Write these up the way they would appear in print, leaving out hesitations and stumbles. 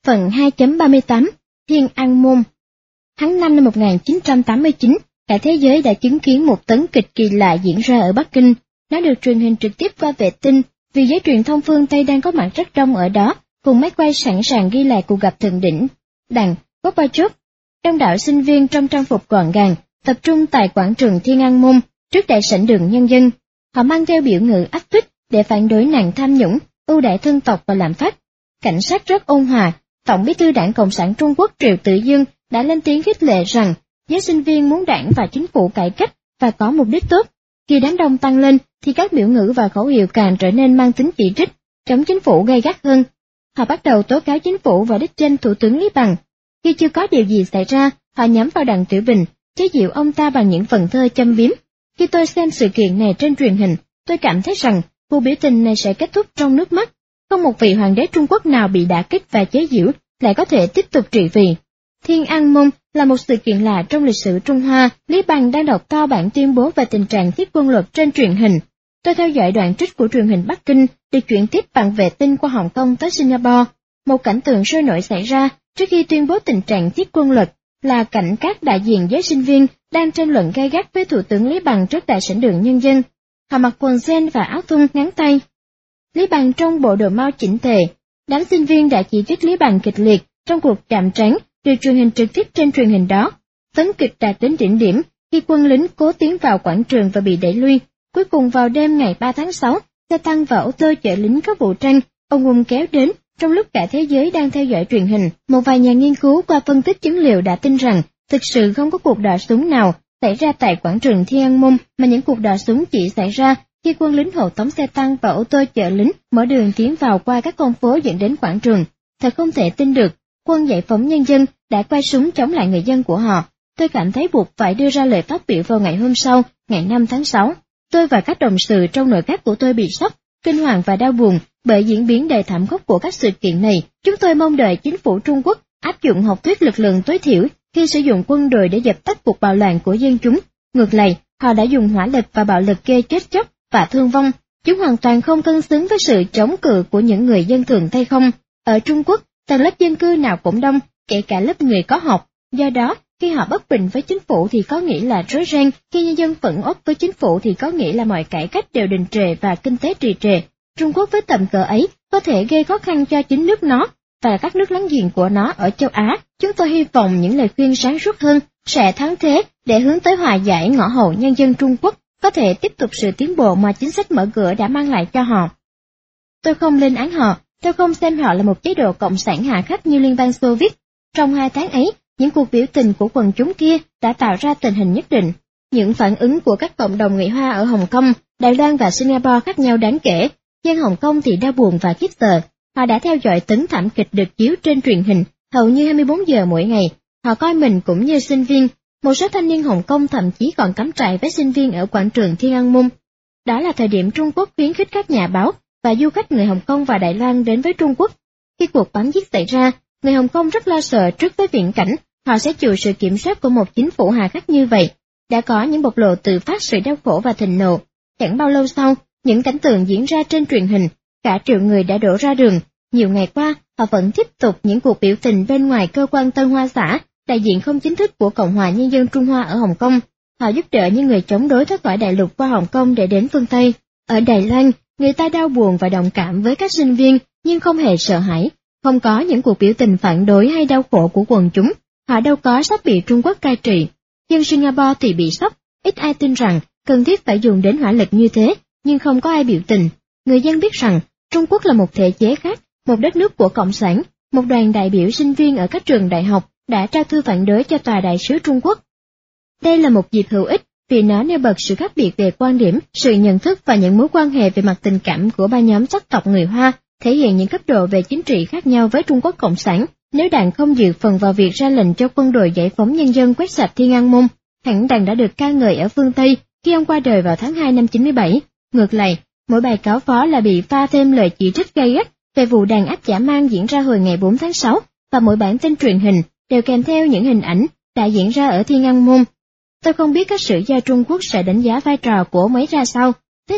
Phần 2.38 Thiên An Môn. Tháng 5 năm 1989, cả thế giới đã chứng kiến một tấn kịch kỳ lạ diễn ra ở Bắc Kinh. Nó được truyền hình trực tiếp qua vệ tinh, vì giới truyền thông phương Tây đang có mặt rất đông ở đó, cùng máy quay sẵn sàng ghi lại cuộc gặp thượng đỉnh đảng Gorbachev. Đông đảo sinh viên trong trang phục gọn gàng, tập trung tại quảng trường Thiên An Môn, trước đại sảnh Đường Nhân dân. Họ mang theo biểu ngữ áp phích để phản đối nạn tham nhũng, ưu đãi thân tộc và lạm phát. Cảnh sát rất ôn hòa. Tổng bí thư Đảng Cộng sản Trung Quốc Triệu Tự Dương đã lên tiếng khích lệ rằng giới sinh viên muốn đảng và chính phủ cải cách và có mục đích tốt. Khi đám đông tăng lên thì các biểu ngữ và khẩu hiệu càng trở nên mang tính chỉ trích, chống chính phủ gay gắt hơn. Họ bắt đầu tố cáo chính phủ và đích danh Thủ tướng Lý Bằng. Khi chưa có điều gì xảy ra, họ nhắm vào Đặng Tiểu Bình, chế giễu ông ta bằng những phần thơ châm biếm. Khi tôi xem sự kiện này trên truyền hình, tôi cảm thấy rằng cuộc biểu tình này sẽ kết thúc trong nước mắt. Không một vị hoàng đế Trung Quốc nào bị đả kích và chế giễu lại có thể tiếp tục trị vì. Thiên An Môn là một sự kiện lạ trong lịch sử Trung Hoa. Lý Bằng đang đọc to bản tuyên bố về tình trạng thiết quân luật trên truyền hình. Tôi theo dõi đoạn trích của truyền hình Bắc Kinh được chuyển tiếp bằng vệ tinh qua Hồng Kông tới Singapore. Một cảnh tượng sôi nổi xảy ra trước khi tuyên bố tình trạng thiết quân luật là cảnh các đại diện giới sinh viên đang tranh luận gay gắt với Thủ tướng Lý Bằng trước đại sảnh Đường Nhân dân. Họ mặc quần jean và áo thun ngắn tay. Lý Bằng trong bộ đồ mau chỉnh tề. Đám sinh viên đã chỉ trích Lý Bằng kịch liệt trong cuộc chạm trán được truyền hình trực tiếp trên truyền hình đó. Tấn kịch đạt đến đỉnh điểm khi quân lính cố tiến vào quảng trường và bị đẩy lui. Cuối cùng vào đêm ngày 3 tháng 6, xe tăng và ô tô chở lính có vũ trang ùn kéo đến trong lúc cả thế giới đang theo dõi truyền hình. Một vài nhà nghiên cứu qua phân tích chứng liệu đã tin rằng thực sự không có cuộc đọ súng nào xảy ra tại quảng trường Thiên An Môn, mà những cuộc đọ súng chỉ xảy ra khi quân lính hộ tống xe tăng và ô tô chở lính mở đường tiến vào qua các con phố dẫn đến quảng trường. Thật không thể tin được, quân giải phóng nhân dân đã quay súng chống lại người dân của họ. Tôi cảm thấy buộc phải đưa ra lời phát biểu vào ngày hôm sau, ngày 5 tháng 6. Tôi và các đồng sự trong nội các của tôi bị sốc, kinh hoàng và đau buồn bởi diễn biến đầy thảm khốc của các sự kiện này. Chúng tôi mong đợi chính phủ Trung Quốc áp dụng học thuyết lực lượng tối thiểu khi sử dụng quân đội để dập tắt cuộc bạo loạn của dân chúng. Ngược lại, họ đã dùng hỏa lực và bạo lực gây chết chóc và thương vong. Chúng hoàn toàn không cân xứng với sự chống cự của những người dân thường tay không. Ở Trung Quốc, tầng lớp dân cư nào cũng đông, kể cả lớp người có học. Do đó, khi họ bất bình với chính phủ thì có nghĩa là rối ren, khi nhân dân phẫn uất với chính phủ thì có nghĩa là mọi cải cách đều đình trệ và kinh tế trì trệ. Trung Quốc với tầm cỡ ấy có thể gây khó khăn cho chính nước nó và các nước láng giềng của nó ở châu Á. Chúng tôi hy vọng những lời khuyên sáng suốt hơn sẽ thắng thế để hướng tới hòa giải ngõ hầu nhân dân Trung Quốc có thể tiếp tục sự tiến bộ mà chính sách mở cửa đã mang lại cho họ. Tôi không lên án họ, tôi không xem họ là một chế độ cộng sản hạ khắc như Liên bang Xô Viết. Trong 2 tháng ấy, những cuộc biểu tình của quần chúng kia đã tạo ra tình hình nhất định. Những phản ứng của các cộng đồng người Hoa ở Hồng Kông, Đài Loan và Singapore khác nhau đáng kể. Dân Hồng Kông thì đau buồn và khiếp sợ. Họ đã theo dõi tấn thảm kịch được chiếu trên truyền hình hầu như 24 giờ mỗi ngày. Họ coi mình cũng như sinh viên. Một số thanh niên Hồng Kông thậm chí còn cắm trại với sinh viên ở quảng trường Thiên An Môn. Đó là thời điểm Trung Quốc khuyến khích các nhà báo và du khách người Hồng Kông và Đài Loan đến với Trung Quốc. Khi cuộc bắn giết xảy ra, người Hồng Kông rất lo sợ trước với viễn cảnh họ sẽ chịu sự kiểm soát của một chính phủ hà khắc như vậy. Đã có những bộc lộ tự phát sự đau khổ và thịnh nộ. Chẳng bao lâu sau, những cảnh tượng diễn ra trên truyền hình, cả triệu người đã đổ ra đường. Nhiều ngày qua, họ vẫn tiếp tục những cuộc biểu tình bên ngoài cơ quan Tân Hoa Xã, đại diện không chính thức của Cộng hòa Nhân dân Trung Hoa ở Hồng Kông. Họ giúp đỡ những người chống đối thoát khỏi đại lục qua Hồng Kông để đến phương Tây. Ở Đài Loan, người ta đau buồn và đồng cảm với các sinh viên, nhưng không hề sợ hãi. Không có những cuộc biểu tình phản đối hay đau khổ của quần chúng. Họ đâu có sắp bị Trung Quốc cai trị. Dân Singapore thì bị sốc. Ít ai tin rằng cần thiết phải dùng đến hỏa lực như thế, nhưng không có ai biểu tình. Người dân biết rằng Trung Quốc là một thể chế khác, một đất nước của Cộng sản. Một đoàn đại biểu sinh viên ở các trường đại học đã trao thư phản đối cho tòa đại sứ Trung Quốc. Đây là một dịp hữu ích vì nó nêu bật sự khác biệt về quan điểm, sự nhận thức và những mối quan hệ về mặt tình cảm của ba nhóm sắc tộc người Hoa, thể hiện những cấp độ về chính trị khác nhau với Trung Quốc Cộng sản. Nếu Đảng không dự phần vào việc ra lệnh cho quân đội giải phóng nhân dân quét sạch Thiên An Môn, hẳn Đảng đã được ca ngợi ở phương Tây khi ông qua đời vào tháng 2 năm 97. Ngược lại, mỗi bài cáo phó là bị pha thêm lời chỉ trích gay gắt về vụ đàn áp dã man diễn ra hồi ngày 4 tháng 6, và mỗi bản tin truyền hình đều kèm theo những hình ảnh đã diễn ra ở Thiên An Môn. Tôi không biết các sử gia Trung Quốc sẽ đánh giá vai trò của ông ấy ra sao. Thế tôi,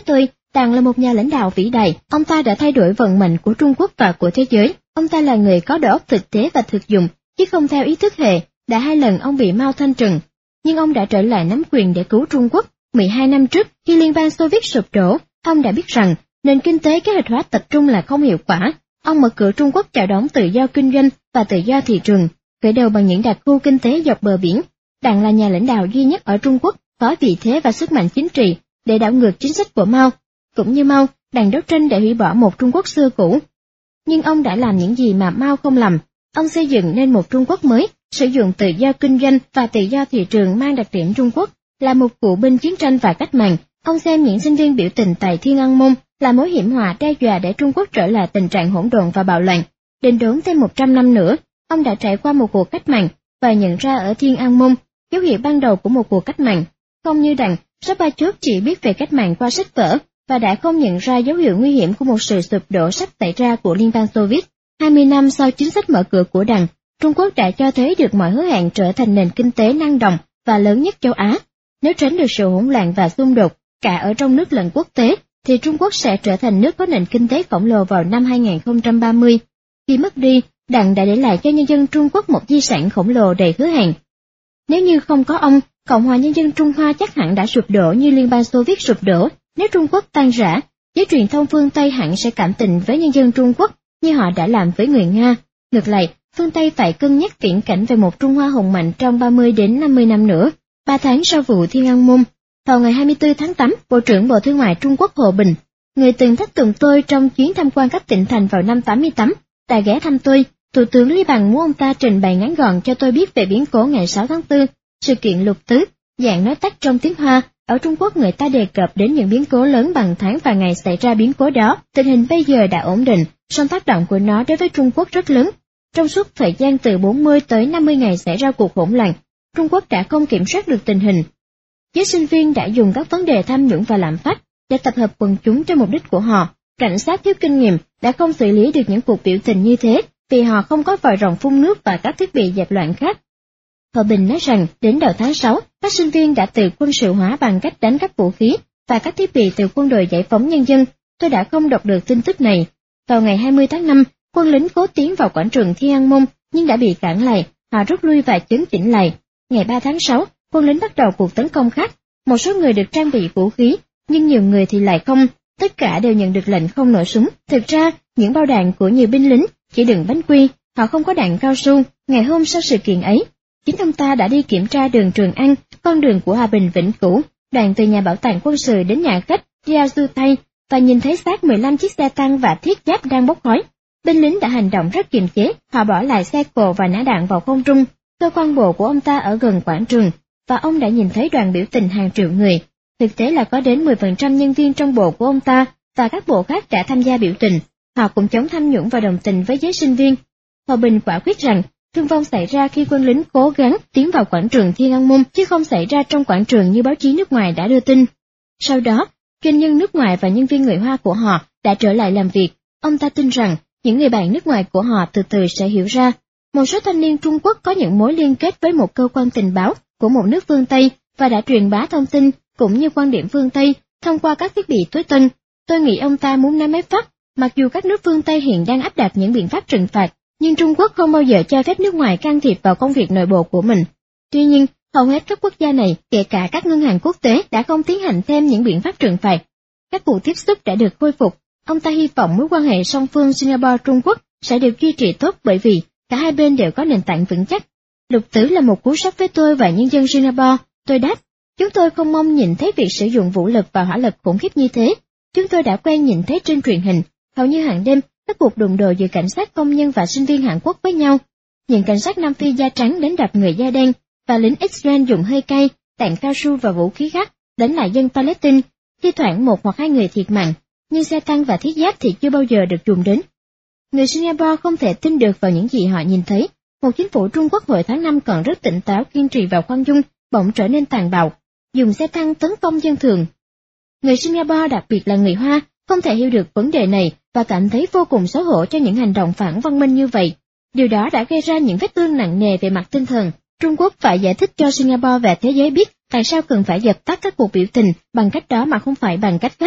Đảng là một nhà lãnh đạo vĩ đại, ông ta đã thay đổi vận mệnh của Trung Quốc và của thế giới. Ông ta là người có đầu óc thực tế và thực dụng, chứ không theo ý thức hệ. Đã 2 lần ông bị Mao thanh trừng, nhưng ông đã trở lại nắm quyền để cứu Trung Quốc. 12 năm trước, khi Liên bang Xô Viết sụp đổ, ông đã biết rằng nền kinh tế kế hoạch hóa tập trung là không hiệu quả. Ông mở cửa Trung Quốc chào đón tự do kinh doanh và tự do thị trường, khởi đầu bằng những đặc khu kinh tế dọc bờ biển. Đảng là nhà lãnh đạo duy nhất ở Trung Quốc có vị thế và sức mạnh chính trị để đảo ngược chính sách của Mao. Cũng như Mao, Đảng đấu tranh để hủy bỏ một Trung Quốc xưa cũ. Nhưng ông đã làm những gì mà Mao không làm. Ông xây dựng nên một Trung Quốc mới, sử dụng tự do kinh doanh và tự do thị trường mang đặc điểm Trung Quốc. Là một cựu binh chiến tranh và cách mạng, ông xem những sinh viên biểu tình tại Thiên An Môn là mối hiểm họa đe dọa để Trung Quốc trở lại tình trạng hỗn độn và bạo loạn. Định đốn thêm 100 năm nữa, ông đã trải qua một cuộc cách mạng và nhận ra ở Thiên An Môn dấu hiệu ban đầu của một cuộc cách mạng. Không như Đảng, Gorbachev chỉ biết về cách mạng qua sách vở và đã không nhận ra dấu hiệu nguy hiểm của một sự sụp đổ sắp xảy ra của Liên bang Xô Viết. 20 năm sau chính sách mở cửa của Đảng, Trung Quốc đã cho thấy được mọi hứa hẹn trở thành nền kinh tế năng động và lớn nhất châu Á. Nếu tránh được sự hỗn loạn và xung đột cả ở trong nước lẫn quốc tế, thì Trung Quốc sẽ trở thành nước có nền kinh tế khổng lồ vào năm 2030. Khi mất đi, Đảng đã để lại cho nhân dân Trung Quốc một di sản khổng lồ đầy hứa hẹn. Nếu như không có ông, Cộng hòa Nhân dân Trung Hoa chắc hẳn đã sụp đổ như Liên bang Xô Viết sụp đổ. Nếu Trung Quốc tan rã, giới truyền thông phương Tây hẳn sẽ cảm tình với nhân dân Trung Quốc như họ đã làm với người Nga. Ngược lại, phương Tây phải cân nhắc viễn cảnh về một Trung Hoa hùng mạnh trong 30 đến 50 năm nữa. 3 tháng sau vụ Thiên An Môn, vào ngày 24 tháng 8, Bộ trưởng Bộ Thương mại Trung Quốc Hồ Bình, người từng thách tùng tôi trong chuyến tham quan các tỉnh thành vào năm 88, đã ghé thăm tôi. Thủ tướng Lý Bằng muốn ông ta trình bày ngắn gọn cho tôi biết về biến cố ngày 6 tháng 4, sự kiện lục tứ, dạng nói tắt trong tiếng Hoa. Ở Trung Quốc người ta đề cập đến những biến cố lớn bằng tháng và ngày xảy ra biến cố đó. Tình hình bây giờ đã ổn định, song tác động của nó đối với Trung Quốc rất lớn. Trong suốt thời gian từ 40 tới 50 ngày xảy ra cuộc hỗn loạn, Trung Quốc đã không kiểm soát được tình hình. Giới sinh viên đã dùng các vấn đề tham nhũng và lạm phát để tập hợp quần chúng cho mục đích của họ. Cảnh sát thiếu kinh nghiệm đã không xử lý được những cuộc biểu tình như thế vì họ không có vòi rồng phun nước và các thiết bị dẹp loạn khác. Hòa Bình nói rằng đến đầu tháng 6, các sinh viên đã tự quân sự hóa bằng cách đánh cắp vũ khí và các thiết bị từ quân đội giải phóng nhân dân. Tôi đã không đọc được tin tức này. Vào ngày 20 tháng 5, quân lính cố tiến vào quảng trường Thiên An Môn nhưng đã bị cản lại, họ rút lui và chấn chỉnh lại. Ngày 3 tháng 6, quân lính bắt đầu cuộc tấn công khác. Một số người được trang bị vũ khí, nhưng nhiều người thì lại không. Tất cả đều nhận được lệnh không nổ súng. Thực ra, những bao đạn của nhiều binh lính chỉ đựng bánh quy, họ không có đạn cao su. Ngày hôm sau sự kiện ấy, chính ông ta đã đi kiểm tra đường Trường An, con đường của hòa bình vĩnh cửu, đoạn từ nhà bảo tàng quân sự đến nhà khách Jiazu Tây, và nhìn thấy xác 15 chiếc xe tăng và thiết giáp đang bốc khói. Binh lính đã hành động rất kiềm chế, họ bỏ lại xe cộ và nã đạn vào không trung. Cơ quan bộ của ông ta ở gần quảng trường, và ông đã nhìn thấy đoàn biểu tình hàng triệu người. Thực tế là có đến 10% nhân viên trong bộ của ông ta và các bộ khác đã tham gia biểu tình. Họ cũng chống tham nhũng và đồng tình với giới sinh viên. Hòa Bình quả quyết rằng thương vong xảy ra khi quân lính cố gắng tiến vào quảng trường Thiên An Môn chứ không xảy ra trong quảng trường như báo chí nước ngoài đã đưa tin. Sau đó, doanh nhân nước ngoài và nhân viên người Hoa của họ đã trở lại làm việc. Ông ta tin rằng những người bạn nước ngoài của họ từ từ sẽ hiểu ra. Một số thanh niên Trung Quốc có những mối liên kết với một cơ quan tình báo của một nước phương Tây và đã truyền bá thông tin cũng như quan điểm phương Tây thông qua các thiết bị tối tân. Tôi nghĩ ông ta muốn nắm ép Pháp, mặc dù các nước phương Tây hiện đang áp đặt những biện pháp trừng phạt, nhưng Trung Quốc không bao giờ cho phép nước ngoài can thiệp vào công việc nội bộ của mình. Tuy nhiên, hầu hết các quốc gia này, kể cả các ngân hàng quốc tế, đã không tiến hành thêm những biện pháp trừng phạt. Các cuộc tiếp xúc đã được khôi phục. Ông ta hy vọng mối quan hệ song phương Singapore-Trung Quốc sẽ được duy trì tốt bởi vì cả hai bên đều có nền tảng vững chắc. Lục tứ là một cú sốc với tôi và nhân dân Singapore. Tôi đáp, chúng tôi không mong nhìn thấy việc sử dụng vũ lực và hỏa lực khủng khiếp như thế. Chúng tôi đã quen nhìn thấy trên truyền hình, hầu như hàng đêm, các cuộc đụng độ giữa cảnh sát công nhân và sinh viên Hàn Quốc với nhau. Những cảnh sát Nam Phi da trắng đánh đập người da đen, và lính Israel dùng hơi cay, đạn cao su và vũ khí khác đánh lại dân Palestine. Thi thoảng 1 hoặc 2 người thiệt mạng, nhưng xe tăng và thiết giáp thì chưa bao giờ được dùng đến. Người Singapore không thể tin được vào những gì họ nhìn thấy. Một chính phủ Trung Quốc hồi tháng 5 còn rất tỉnh táo, kiên trì và khoan dung, bỗng trở nên tàn bạo, dùng xe tăng tấn công dân thường. Người Singapore, đặc biệt là người Hoa, không thể hiểu được vấn đề này và cảm thấy vô cùng xấu hổ cho những hành động phản văn minh như vậy. Điều đó đã gây ra những vết thương nặng nề về mặt tinh thần. Trung Quốc phải giải thích cho Singapore và thế giới biết tại sao cần phải dập tắt các cuộc biểu tình bằng cách đó mà không phải bằng cách khác.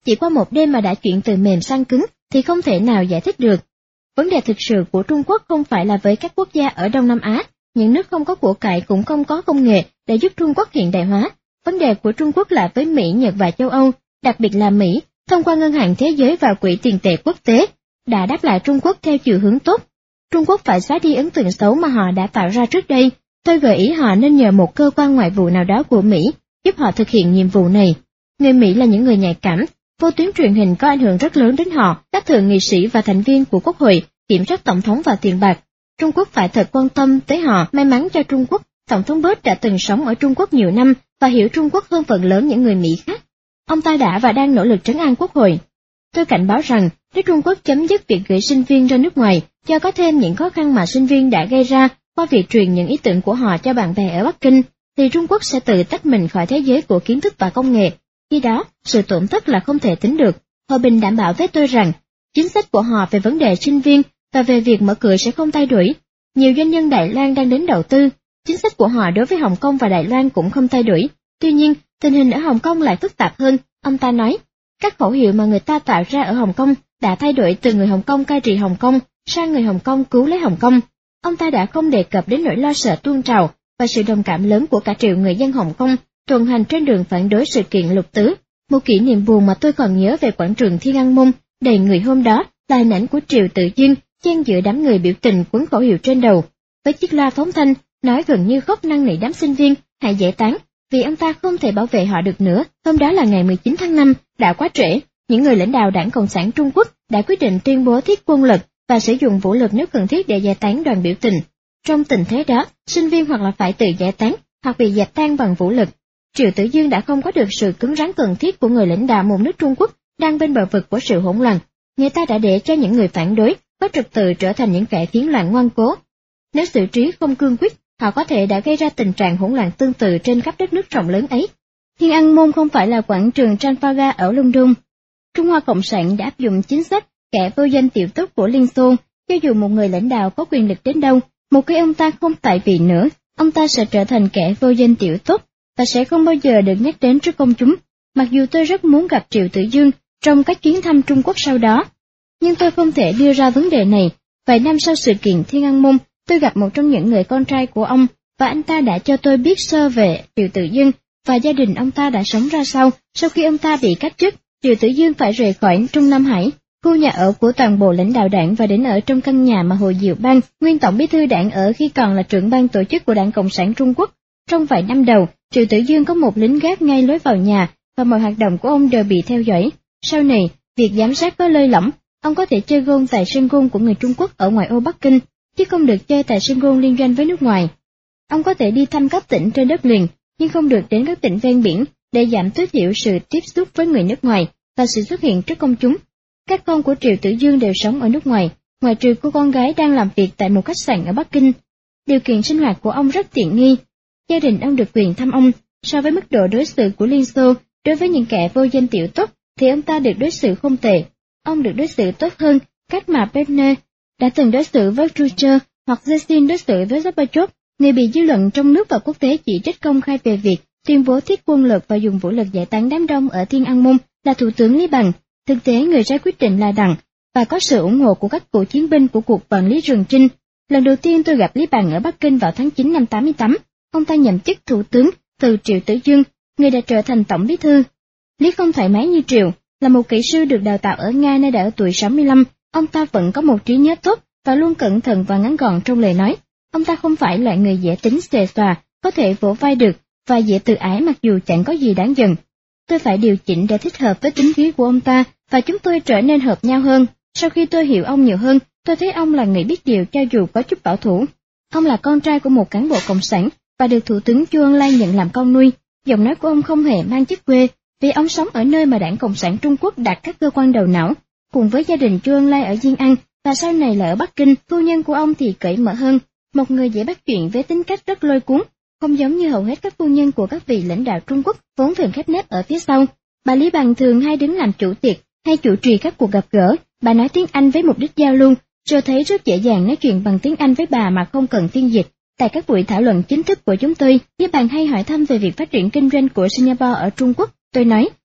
chỉ qua một đêm mà đã chuyển từ mềm sang cứng thì không thể nào giải thích được. Vấn đề thực sự của Trung Quốc không phải là với các quốc gia ở Đông Nam Á, những nước không có của cải cũng không có công nghệ để giúp Trung Quốc hiện đại hóa. Vấn đề của Trung Quốc là với Mỹ, Nhật và châu Âu, đặc biệt là Mỹ, thông qua Ngân hàng Thế giới và Quỹ tiền tệ quốc tế, đã đáp lại Trung Quốc theo chiều hướng tốt. Trung Quốc phải xóa đi ấn tượng xấu mà họ đã tạo ra trước đây. Tôi gợi ý họ nên nhờ một cơ quan ngoại vụ nào đó của Mỹ giúp họ thực hiện nhiệm vụ này. Người Mỹ là những người nhạy cảm, vô tuyến truyền hình có ảnh hưởng rất lớn đến họ, các thượng nghị sĩ và thành viên của Quốc hội, kiểm soát tổng thống và tiền bạc. Trung Quốc phải thật quan tâm tới họ. May mắn cho Trung Quốc, Tổng thống Bush đã từng sống ở Trung Quốc nhiều năm và hiểu Trung Quốc hơn phần lớn những người Mỹ khác. Ông ta đã và đang nỗ lực trấn an Quốc hội. Tôi cảnh báo rằng, nếu Trung Quốc chấm dứt việc gửi sinh viên ra nước ngoài, do có thêm những khó khăn mà sinh viên đã gây ra qua việc truyền những ý tưởng của họ cho bạn bè ở Bắc Kinh, thì Trung Quốc sẽ tự tách mình khỏi thế giới của kiến thức và công nghệ. Khi đó, sự tổn thất là không thể tính được. Hòa Bình đảm bảo với tôi rằng, chính sách của họ về vấn đề sinh viên và về việc mở cửa sẽ không thay đổi. Nhiều doanh nhân Đài Loan đang đến đầu tư, chính sách của họ đối với Hồng Kông và Đài Loan cũng không thay đổi. Tuy nhiên, tình hình ở Hồng Kông lại phức tạp hơn, ông ta nói. Các khẩu hiệu mà người ta tạo ra ở Hồng Kông đã thay đổi từ người Hồng Kông cai trị Hồng Kông sang người Hồng Kông cứu lấy Hồng Kông. Ông ta đã không đề cập đến nỗi lo sợ tuôn trào và sự đồng cảm lớn của cả triệu người dân Hồng Kông tuần hành trên đường phản đối sự kiện Lục Tứ. Một kỷ niệm buồn mà tôi còn nhớ về quảng trường Thiên An Môn đầy người hôm đó là hình ảnh của Triều Tự Dương chen giữa đám người biểu tình quấn khẩu hiệu trên đầu, với chiếc loa phóng thanh nói gần như khóc năn nỉ đám sinh viên hãy giải tán, vì ông ta không thể bảo vệ họ được nữa. Hôm đó là ngày 19 tháng 5, đã quá trễ. Những người lãnh đạo Đảng Cộng sản Trung Quốc đã quyết định tuyên bố thiết quân lực và sử dụng vũ lực nếu cần thiết để giải tán đoàn biểu tình. Trong tình thế đó, sinh viên hoặc là phải tự giải tán, hoặc bị dập tan bằng vũ lực. Triều Tử Dương đã không có được sự cứng rắn cần thiết của người lãnh đạo một nước Trung Quốc đang bên bờ vực của sự hỗn loạn. Người ta đã để cho những người phản đối có trật tự trở thành những kẻ phiến loạn ngoan cố. Nếu xử trí không cương quyết, họ có thể đã gây ra tình trạng hỗn loạn tương tự trên khắp đất nước rộng lớn ấy. Thiên An Môn không phải là quảng trường Trafalgar ở London. Trung Hoa Cộng sản đã áp dụng chính sách kẻ vô danh tiểu tốt của Liên Xô, cho dù một người lãnh đạo có quyền lực đến đâu, một khi ông ta không tại vị nữa, ông ta sẽ trở thành kẻ vô danh tiểu tốt và sẽ không bao giờ được nhắc đến trước công chúng. Mặc dù tôi rất muốn gặp Triệu Tử Dương trong các chuyến thăm Trung Quốc sau đó, nhưng tôi không thể đưa ra vấn đề này. Vài năm sau sự kiện Thiên An Môn, tôi gặp một trong những người con trai của ông, và anh ta đã cho tôi biết sơ về Triệu Tử Dương và gia đình ông ta đã sống ra sao sau khi ông ta bị cách chức. Triệu Tử Dương phải rời khỏi Trung Nam Hải, khu nhà ở của toàn bộ lãnh đạo đảng, và đến ở trong căn nhà mà Hồ Diệu Bang, nguyên tổng bí thư đảng ở khi còn là trưởng ban tổ chức của Đảng Cộng sản Trung Quốc. Trong vài năm đầu, Triệu Tử Dương có một lính gác ngay lối vào nhà, và mọi hoạt động của ông đều bị theo dõi. Sau này, việc giám sát có lơi lỏng, ông có thể chơi gôn tại sân gôn của người Trung Quốc ở ngoại ô Bắc Kinh, chứ không được chơi tại sân gôn liên doanh với nước ngoài. Ông có thể đi thăm các tỉnh trên đất liền, nhưng không được đến các tỉnh ven biển, để giảm tối thiểu sự tiếp xúc với người nước ngoài và sự xuất hiện trước công chúng. Các con của Triệu Tử Dương đều sống ở nước ngoài, ngoại trừ cô con gái đang làm việc tại một khách sạn ở Bắc Kinh. Điều kiện sinh hoạt của ông rất tiện nghi. Gia đình ông được quyền thăm ông. So với mức độ đối xử của Liên Xô đối với những kẻ vô danh tiểu tốt, thì ông ta được đối xử không tệ. Ông được đối xử tốt hơn cách mà Bernard đã từng đối xử với Trucher hoặc Yeltsin đối xử với Gorbachev, người bị dư luận trong nước và quốc tế chỉ trích công khai về việc tuyên bố thiết quân lực và dùng vũ lực giải tán đám đông ở Thiên An Môn là Thủ tướng Lý Bằng. Thực tế người ra quyết định là Đặng, và có sự ủng hộ của các cựu chiến binh của cuộc quản lý Trường Chinh. Lần đầu tiên tôi gặp Lý Bằng ở Bắc Kinh vào tháng 9 năm 88, ông ta nhậm chức thủ tướng từ Triệu Tử Dương, người đã trở thành tổng bí thư. Lý không thoải mái như Triệu, là một kỹ sư được đào tạo ở Nga nơi đã ở tuổi 65, ông ta vẫn có một trí nhớ tốt và luôn cẩn thận và ngắn gọn trong lời nói. Ông ta không phải loại người dễ tính xề xòa, có thể vỗ vai được, và dễ tự ái mặc dù chẳng có gì đáng giận. Tôi phải điều chỉnh để thích hợp với tính khí của ông ta, và chúng tôi trở nên hợp nhau hơn. Sau khi tôi hiểu ông nhiều hơn, tôi thấy ông là người biết điều cho dù có chút bảo thủ. Ông là con trai của một cán bộ cộng sản, và được Thủ tướng Chu Ân Lai nhận làm con nuôi. Giọng nói của ông không hề mang chất quê, vì ông sống ở nơi mà Đảng Cộng sản Trung Quốc đặt các cơ quan đầu não, cùng với gia đình Chu Ân Lai ở Diên An, và sau này là ở Bắc Kinh. Phu nhân của ông thì cởi mở hơn, một người dễ bắt chuyện với tính cách rất lôi cuốn, không giống như hầu hết các phu nhân của các vị lãnh đạo Trung Quốc vốn thường khép nép ở phía sau. Bà Lý Bằng thường hay đứng làm chủ tiệc hay chủ trì các cuộc gặp gỡ. Bà nói tiếng Anh với mục đích giao lưu, rồi thấy rất dễ dàng nói chuyện bằng tiếng Anh với bà mà không cần phiên dịch. Tại các buổi thảo luận chính thức của chúng tôi, Lý Bằng hay hỏi thăm về việc phát triển kinh doanh của Singapore ở Trung Quốc. Tôi nói,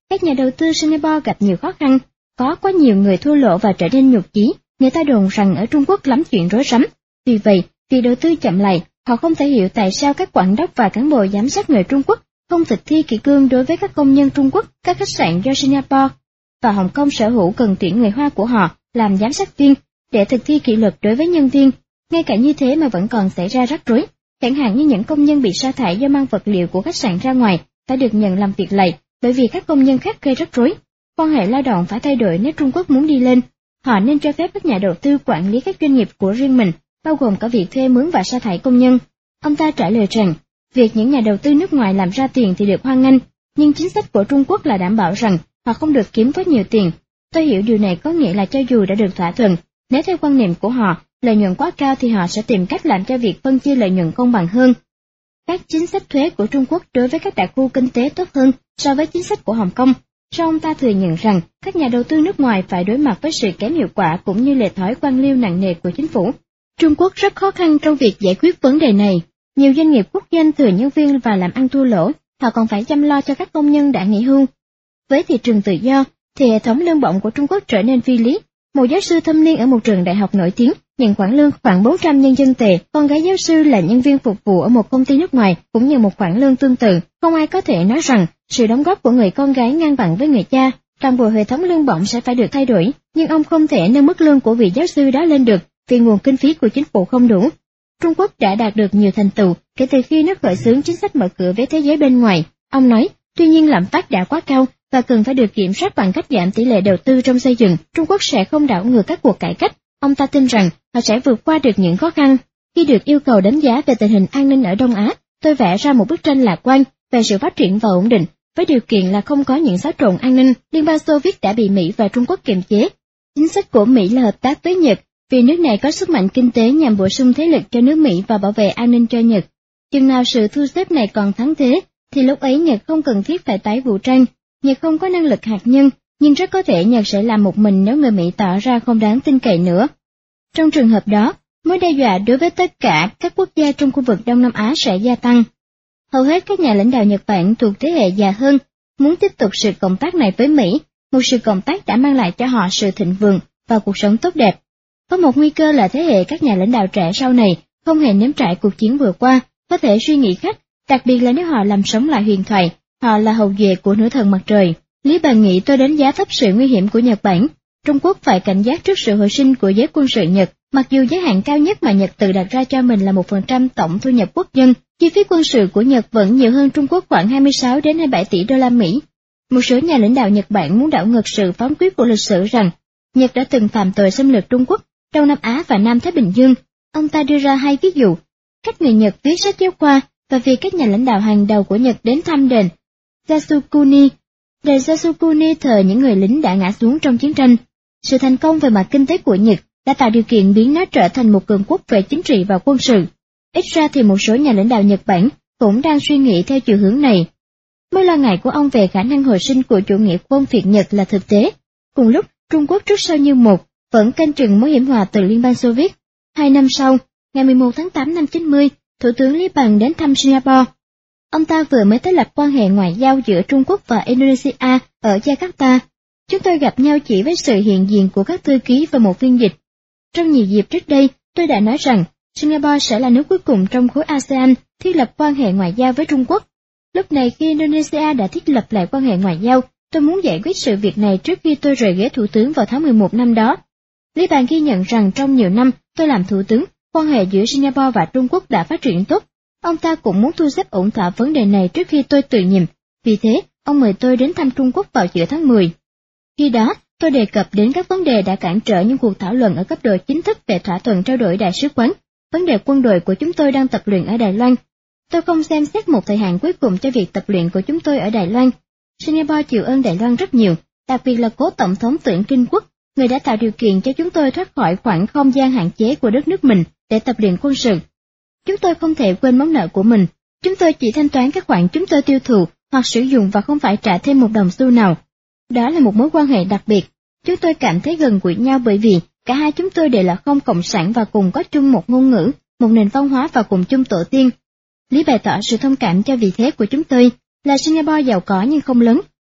Các nhà đầu tư Singapore gặp nhiều khó khăn, có quá nhiều người thua lỗ và trở nên nhụt chí. Người ta đồn rằng ở Trung Quốc lắm chuyện rối rắm. Vì vậy, việc đầu tư chậm lại, họ không thể hiểu tại sao các quản đốc và cán bộ giám sát người Trung Quốc không thực thi kỷ cương đối với các công nhân Trung Quốc. Các khách sạn do Singapore và Hồng Kông sở hữu cần tuyển người Hoa của họ làm giám sát viên để thực thi kỷ luật đối với nhân viên. Ngay cả như thế mà vẫn còn xảy ra rắc rối. Chẳng hạn như những công nhân bị sa thải do mang vật liệu của khách sạn ra ngoài phải được nhận làm việc lại, bởi vì các công nhân khác gây rắc rối. Quan hệ lao động phải thay đổi nếu Trung Quốc muốn đi lên. Họ nên cho phép các nhà đầu tư quản lý các doanh nghiệp của riêng mình, bao gồm cả việc thuê mướn và sa thải công nhân. Ông ta trả lời rằng, việc những nhà đầu tư nước ngoài làm ra tiền thì được hoan nghênh, nhưng chính sách của Trung Quốc là đảm bảo rằng họ không được kiếm quá nhiều tiền. Tôi hiểu điều này có nghĩa là cho dù đã được thỏa thuận, nếu theo quan niệm của họ, lợi nhuận quá cao thì họ sẽ tìm cách làm cho việc phân chia lợi nhuận công bằng hơn. Các chính sách thuế của Trung Quốc đối với các đặc khu kinh tế tốt hơn so với chính sách của Hồng Kông. Sau ông ta thừa nhận rằng các nhà đầu tư nước ngoài phải đối mặt với sự kém hiệu quả cũng như lề thói quan liêu nặng nề của chính phủ. Trung Quốc rất khó khăn trong việc giải quyết vấn đề này. Nhiều doanh nghiệp quốc doanh thừa nhân viên và làm ăn thua lỗ, họ còn phải chăm lo cho các công nhân đã nghỉ hưu. Với thị trường tự do, thì hệ thống lương bổng của Trung Quốc trở nên phi lý. Một giáo sư thâm niên ở một trường đại học nổi tiếng nhận khoản lương khoảng 400 nhân dân tệ, con gái giáo sư là nhân viên phục vụ ở một công ty nước ngoài cũng nhận một khoản lương tương tự. Không ai có thể nói rằng sự đóng góp của người con gái ngang bằng với người cha. Toàn bộ hệ thống lương bổng sẽ phải được thay đổi, nhưng ông không thể nâng mức lương của vị giáo sư đó lên được vì nguồn kinh phí của chính phủ không đủ. Trung Quốc đã đạt được nhiều thành tựu kể từ khi nó khởi xướng chính sách mở cửa với thế giới bên ngoài. Ông nói, tuy nhiên lạm phát đã quá cao và cần phải được kiểm soát bằng cách giảm tỷ lệ đầu tư trong xây dựng. Trung Quốc sẽ không đảo ngược các cuộc cải cách. Ông ta tin rằng họ sẽ vượt qua được những khó khăn. Khi được yêu cầu đánh giá về tình hình an ninh ở Đông Á, tôi vẽ ra một bức tranh lạc quan về sự phát triển và ổn định, với điều kiện là không có những xáo trộn an ninh. Liên bang Xô Viết đã bị Mỹ và Trung Quốc kiềm chế. Chính sách của Mỹ là hợp tác với Nhật, vì nước này có sức mạnh kinh tế nhằm bổ sung thế lực cho nước Mỹ và bảo vệ an ninh cho Nhật. Chừng nào sự thu xếp này còn thắng thế, thì lúc ấy Nhật không cần thiết phải tái vũ trang. Nhật không có năng lực hạt nhân, nhưng rất có thể Nhật sẽ làm một mình nếu người Mỹ tỏ ra không đáng tin cậy nữa. Trong trường hợp đó, mối đe dọa đối với tất cả các quốc gia trong khu vực Đông Nam Á sẽ gia tăng. Hầu hết các nhà lãnh đạo Nhật Bản thuộc thế hệ già hơn muốn tiếp tục sự cộng tác này với Mỹ, một sự cộng tác đã mang lại cho họ sự thịnh vượng và cuộc sống tốt đẹp. Có một nguy cơ là thế hệ các nhà lãnh đạo trẻ sau này không hề nếm trải cuộc chiến vừa qua, có thể suy nghĩ khác, đặc biệt là nếu họ làm sống lại huyền thoại, họ là hậu duệ của nữ thần mặt trời. Lý Bàn nghĩ tôi đánh giá thấp sự nguy hiểm của Nhật Bản. Trung Quốc phải cảnh giác trước sự hồi sinh của giới quân sự Nhật, mặc dù giới hạn cao nhất mà Nhật tự đặt ra cho mình là 1% tổng thu nhập quốc dân, chi phí quân sự của Nhật vẫn nhiều hơn Trung Quốc khoảng 26 đến 27 tỷ đô la Mỹ. Một số nhà lãnh đạo Nhật Bản muốn đảo ngược sự phán quyết của lịch sử rằng Nhật đã từng phạm tội xâm lược Trung Quốc, Đông Nam Á và Nam Thái Bình Dương. Ông ta đưa ra hai ví dụ, cách người Nhật viết sách giáo khoa và việc các nhà lãnh đạo hàng đầu của Nhật đến thăm đền Yasukuni. Đền Yasukuni thờ những người lính đã ngã xuống trong chiến tranh. Sự thành công về mặt kinh tế của Nhật đã tạo điều kiện biến nó trở thành một cường quốc về chính trị và quân sự. Ít ra thì một số nhà lãnh đạo Nhật Bản cũng đang suy nghĩ theo chiều hướng này. Mối lo ngại của ông về khả năng hồi sinh của chủ nghĩa quân Việt Nhật là thực tế. Cùng lúc, Trung Quốc trước sau như một, vẫn canh chừng mối hiểm họa từ Liên bang Xô Viết. 2 năm sau, ngày 11 tháng 8 năm 90, Thủ tướng Lý Bằng đến thăm Singapore. Ông ta vừa mới thiết lập quan hệ ngoại giao giữa Trung Quốc và Indonesia ở Jakarta. Chúng tôi gặp nhau chỉ với sự hiện diện của các thư ký và một phiên dịch. Trong nhiều dịp trước đây, tôi đã nói rằng Singapore sẽ là nước cuối cùng trong khối ASEAN thiết lập quan hệ ngoại giao với Trung Quốc. Lúc này khi Indonesia đã thiết lập lại quan hệ ngoại giao, tôi muốn giải quyết sự việc này trước khi tôi rời ghế thủ tướng vào tháng 11 năm đó. Lý Bàn ghi nhận rằng trong nhiều năm tôi làm thủ tướng, quan hệ giữa Singapore và Trung Quốc đã phát triển tốt. Ông ta cũng muốn thu xếp ổn thỏa vấn đề này trước khi tôi từ nhiệm. Vì thế, ông mời tôi đến thăm Trung Quốc vào giữa tháng 10. Khi đó, tôi đề cập đến các vấn đề đã cản trở những cuộc thảo luận ở cấp độ chính thức về thỏa thuận trao đổi đại sứ quán. Vấn đề quân đội của chúng tôi đang tập luyện ở Đài Loan. Tôi không xem xét một thời hạn cuối cùng cho việc tập luyện của chúng tôi ở Đài Loan. Singapore chịu ơn Đài Loan rất nhiều, đặc biệt là cố tổng thống Tưởng Kinh Quốc, người đã tạo điều kiện cho chúng tôi thoát khỏi khoảng không gian hạn chế của đất nước mình để tập luyện quân sự. Chúng tôi không thể quên món nợ của mình. Chúng tôi chỉ thanh toán các khoản chúng tôi tiêu thụ hoặc sử dụng và không phải trả thêm một đồng xu nào. Đó là một mối quan hệ đặc biệt. Chúng tôi cảm thấy gần gũi nhau bởi vì cả hai chúng tôi đều là không cộng sản và cùng có chung một ngôn ngữ, một nền văn hóa và cùng chung tổ tiên. Lý bày tỏ sự thông cảm cho vị thế của chúng tôi là Singapore giàu có nhưng không lớn,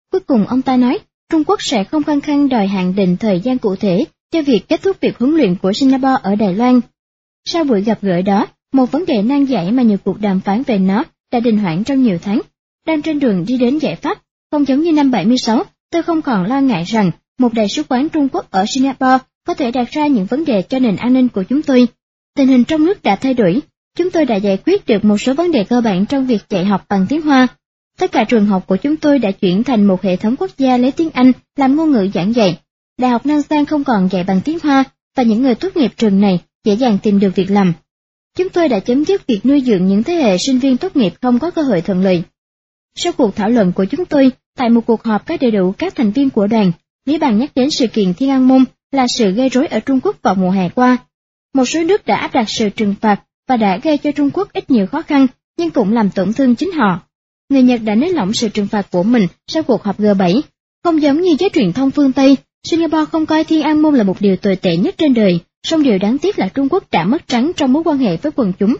Cuối cùng ông ta nói, Trung Quốc sẽ không khăng khăng đòi hạn định thời gian cụ thể cho việc kết thúc việc huấn luyện của Singapore ở Đài Loan. Sau buổi gặp gỡ đó, một vấn đề nan giải mà nhiều cuộc đàm phán về nó đã đình hoãn trong nhiều tháng, đang trên đường đi đến giải pháp. Không giống như năm 76, tôi không còn lo ngại rằng một đại sứ quán Trung Quốc ở Singapore có thể đặt ra những vấn đề cho nền an ninh của chúng tôi. Tình hình trong nước đã thay đổi, chúng tôi đã giải quyết được một số vấn đề cơ bản trong việc dạy học bằng tiếng Hoa. Tất cả trường học của chúng tôi đã chuyển thành một hệ thống quốc gia lấy tiếng Anh làm ngôn ngữ giảng dạy. Đại học Nam Giang không còn dạy bằng tiếng Hoa, và những người tốt nghiệp trường này dễ dàng tìm được việc làm. Chúng tôi đã chấm dứt việc nuôi dưỡng những thế hệ sinh viên tốt nghiệp không có cơ hội thuận lợi. Sau cuộc thảo luận của chúng tôi, tại một cuộc họp có đầy đủ các thành viên của đoàn, Lý Bằng nhắc đến sự kiện Thiên An Môn là sự gây rối ở Trung Quốc vào mùa hè qua. Một số nước đã áp đặt sự trừng phạt và đã gây cho Trung Quốc ít nhiều khó khăn, nhưng cũng làm tổn thương chính họ. Người Nhật đã nới lỏng sự trừng phạt của mình sau cuộc họp G7. Không giống như giới truyền thông phương Tây, Singapore không coi Thiên An Môn là một điều tồi tệ nhất trên đời, song điều đáng tiếc là Trung Quốc đã mất trắng trong mối quan hệ với quần chúng.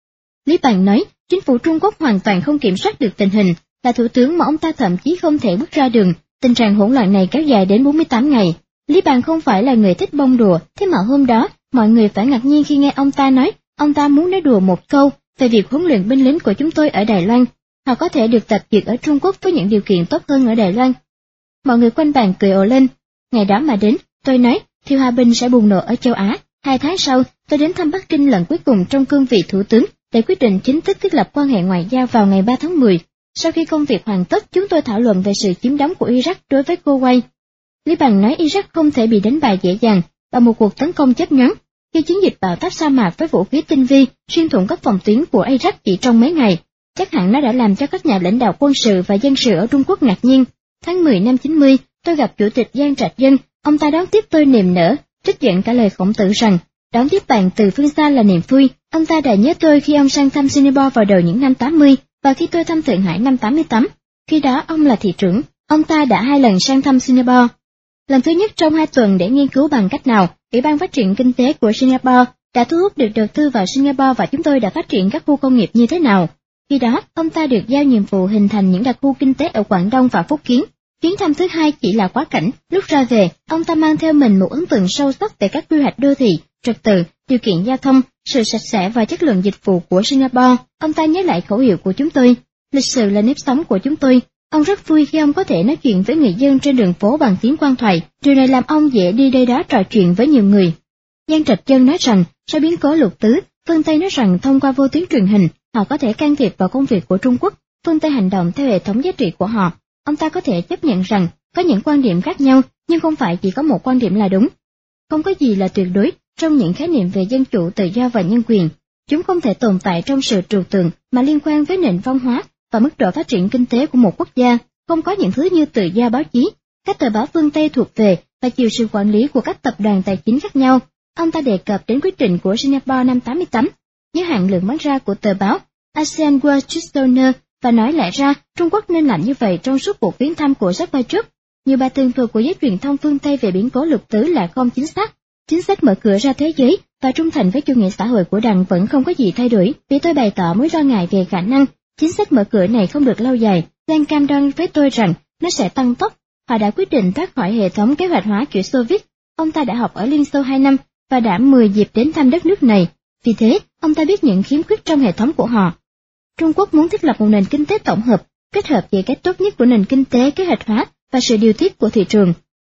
Lý Bằng nói, chính phủ Trung Quốc hoàn toàn không kiểm soát được tình hình, là thủ tướng mà ông ta thậm chí không thể bước ra đường. Tình trạng hỗn loạn này kéo dài đến 48 ngày. Lý Bằng không phải là người thích bông đùa, thế mà hôm đó, mọi người phải ngạc nhiên khi nghe ông ta nói, ông ta muốn nói đùa một câu về việc huấn luyện binh lính của chúng tôi ở Đài Loan. Họ có thể được tập dượt ở Trung Quốc với những điều kiện tốt hơn ở Đài Loan. Mọi người quanh bàn cười ồ lên. Ngày đó mà đến, tôi nói, Thiệu Hòa Bình sẽ bùng nổ ở châu Á. 2 tháng sau, tôi đến thăm Bắc Kinh lần cuối cùng trong cương vị thủ tướng để quyết định chính thức thiết lập quan hệ ngoại giao vào ngày 3 tháng 10. Sau khi công việc hoàn tất, chúng tôi thảo luận về sự chiếm đóng của Iraq đối với Kuwait. Lý Bằng nói Iraq không thể bị đánh bại dễ dàng bằng một cuộc tấn công chớp nhoáng. Khi chiến dịch bạo táp sa mạc với vũ khí tinh vi xuyên thủng các phòng tuyến của Iraq chỉ trong mấy ngày, chắc hẳn nó đã làm cho các nhà lãnh đạo quân sự và dân sự ở Trung Quốc ngạc nhiên. Tháng 10 năm 90, tôi gặp Chủ tịch Giang Trạch Dân, ông ta đón tiếp tôi niềm nở, trích dẫn cả lời Khổng Tử rằng, đón tiếp bạn từ phương xa là niềm vui. Ông ta đã nhớ tôi khi ông sang thăm Singapore vào đầu những năm 80, và khi tôi thăm Thượng Hải năm 88. Khi đó ông là thị trưởng, ông ta đã 2 lần sang thăm Singapore. Lần thứ nhất trong 2 tuần để nghiên cứu bằng cách nào Ủy ban Phát triển Kinh tế của Singapore đã thu hút được đầu tư vào Singapore và chúng tôi đã phát triển các khu công nghiệp như thế nào. Khi đó, ông ta được giao nhiệm vụ hình thành những đặc khu kinh tế ở Quảng Đông và Phúc Kiến. Chuyến thăm thứ 2 chỉ là quá cảnh, lúc ra về, ông ta mang theo mình một ấn tượng sâu sắc về các quy hoạch đô thị, trật tự, điều kiện giao thông, sự sạch sẽ và chất lượng dịch vụ của Singapore. Ông ta nhớ lại khẩu hiệu của chúng tôi, lịch sử là nếp sống của chúng tôi. Ông rất vui khi ông có thể nói chuyện với người dân trên đường phố bằng tiếng quan thoại, điều này làm ông dễ đi đây đó trò chuyện với nhiều người. Giang Trạch Dân nói rằng, sau biến cố Lục Tứ, phương Tây nói rằng thông qua vô tuyến truyền hình, họ có thể can thiệp vào công việc của Trung Quốc, phương Tây hành động theo hệ thống giá trị của họ. Ông ta có thể chấp nhận rằng, có những quan điểm khác nhau, nhưng không phải chỉ có một quan điểm là đúng. Không có gì là tuyệt đối trong những khái niệm về dân chủ, tự do và nhân quyền. Chúng không thể tồn tại trong sự trừu tượng mà liên quan với nền văn hóa và mức độ phát triển kinh tế của một quốc gia. Không có những thứ như tự do báo chí, các tờ báo phương Tây thuộc về và chịu sự quản lý của các tập đoàn tài chính khác nhau. Ông ta đề cập đến quyết định của Singapore năm 88, giới hạn lượng bán ra của tờ báo ASEAN World Trade và nói lẽ ra Trung Quốc nên làm như vậy trong suốt cuộc viếng thăm của Gorbachev. Nhiều bài tường thuật của giới truyền thông phương Tây về biến cố Lục Tứ là không chính xác. Chính sách mở cửa ra thế giới và trung thành với chủ nghĩa xã hội của Đảng vẫn không có gì thay đổi, vì tôi bày tỏ mối lo ngại về khả năng chính sách mở cửa này không được lâu dài. Giang cam đoan với tôi rằng nó sẽ tăng tốc. Họ đã quyết định thoát khỏi hệ thống kế hoạch hóa kiểu Xô Viết. Ông ta đã học ở Liên Xô 2 năm và đã 10 dịp đến thăm đất nước này. Vì thế, ông ta biết những khiếm khuyết trong hệ thống của họ. Trung Quốc muốn thiết lập một nền kinh tế tổng hợp, kết hợp giữa cách tốt nhất của nền kinh tế kế hoạch hóa và sự điều tiết của thị trường.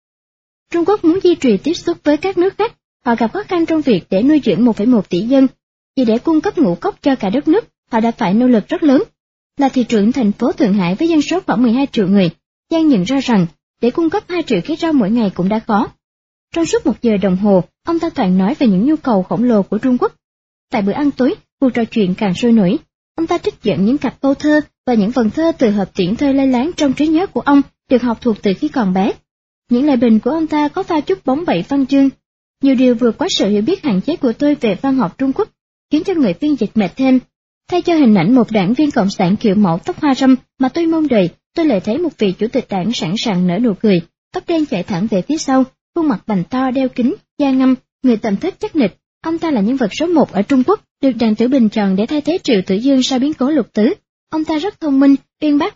Trung Quốc muốn duy trì tiếp xúc với các nước khác. Họ gặp khó khăn trong việc để nuôi dưỡng 1,1 tỷ dân. Vì để cung cấp ngũ cốc cho cả đất nước, họ đã phải nỗ lực rất lớn. Là thị trưởng thành phố Thượng Hải với dân số khoảng 12 triệu người, Giang nhận ra rằng để cung cấp 2 triệu kg rau mỗi ngày cũng đã khó. Trong suốt 1 giờ đồng hồ, ông ta toàn nói về những nhu cầu khổng lồ của Trung Quốc. Tại bữa ăn tối, cuộc trò chuyện càng sôi nổi. Ông ta trích dẫn những cặp câu thơ và những vần thơ từ hợp tuyển thơ lây láng trong trí nhớ của ông, được học thuộc từ khi còn bé. Những lời bình của ông ta có pha chút bóng bẩy văn chương. Nhiều điều vượt quá sự hiểu biết hạn chế của tôi về văn học Trung Quốc, khiến cho người phiên dịch mệt thêm. Thay cho hình ảnh một đảng viên cộng sản kiểu mẫu tóc hoa râm mà tôi mong đợi, tôi lại thấy một vị chủ tịch đảng sẵn sàng nở nụ cười, tóc đen chạy thẳng về phía sau, khuôn mặt bành to đeo kính, da ngăm, người tầm thước chắc nịch. Ông ta là nhân vật số 1 ở Trung Quốc, được Đặng Tiểu Bình chọn để thay thế Triệu Tử Dương sau biến cố Lục Tứ. Ông ta rất thông minh, uyên bác và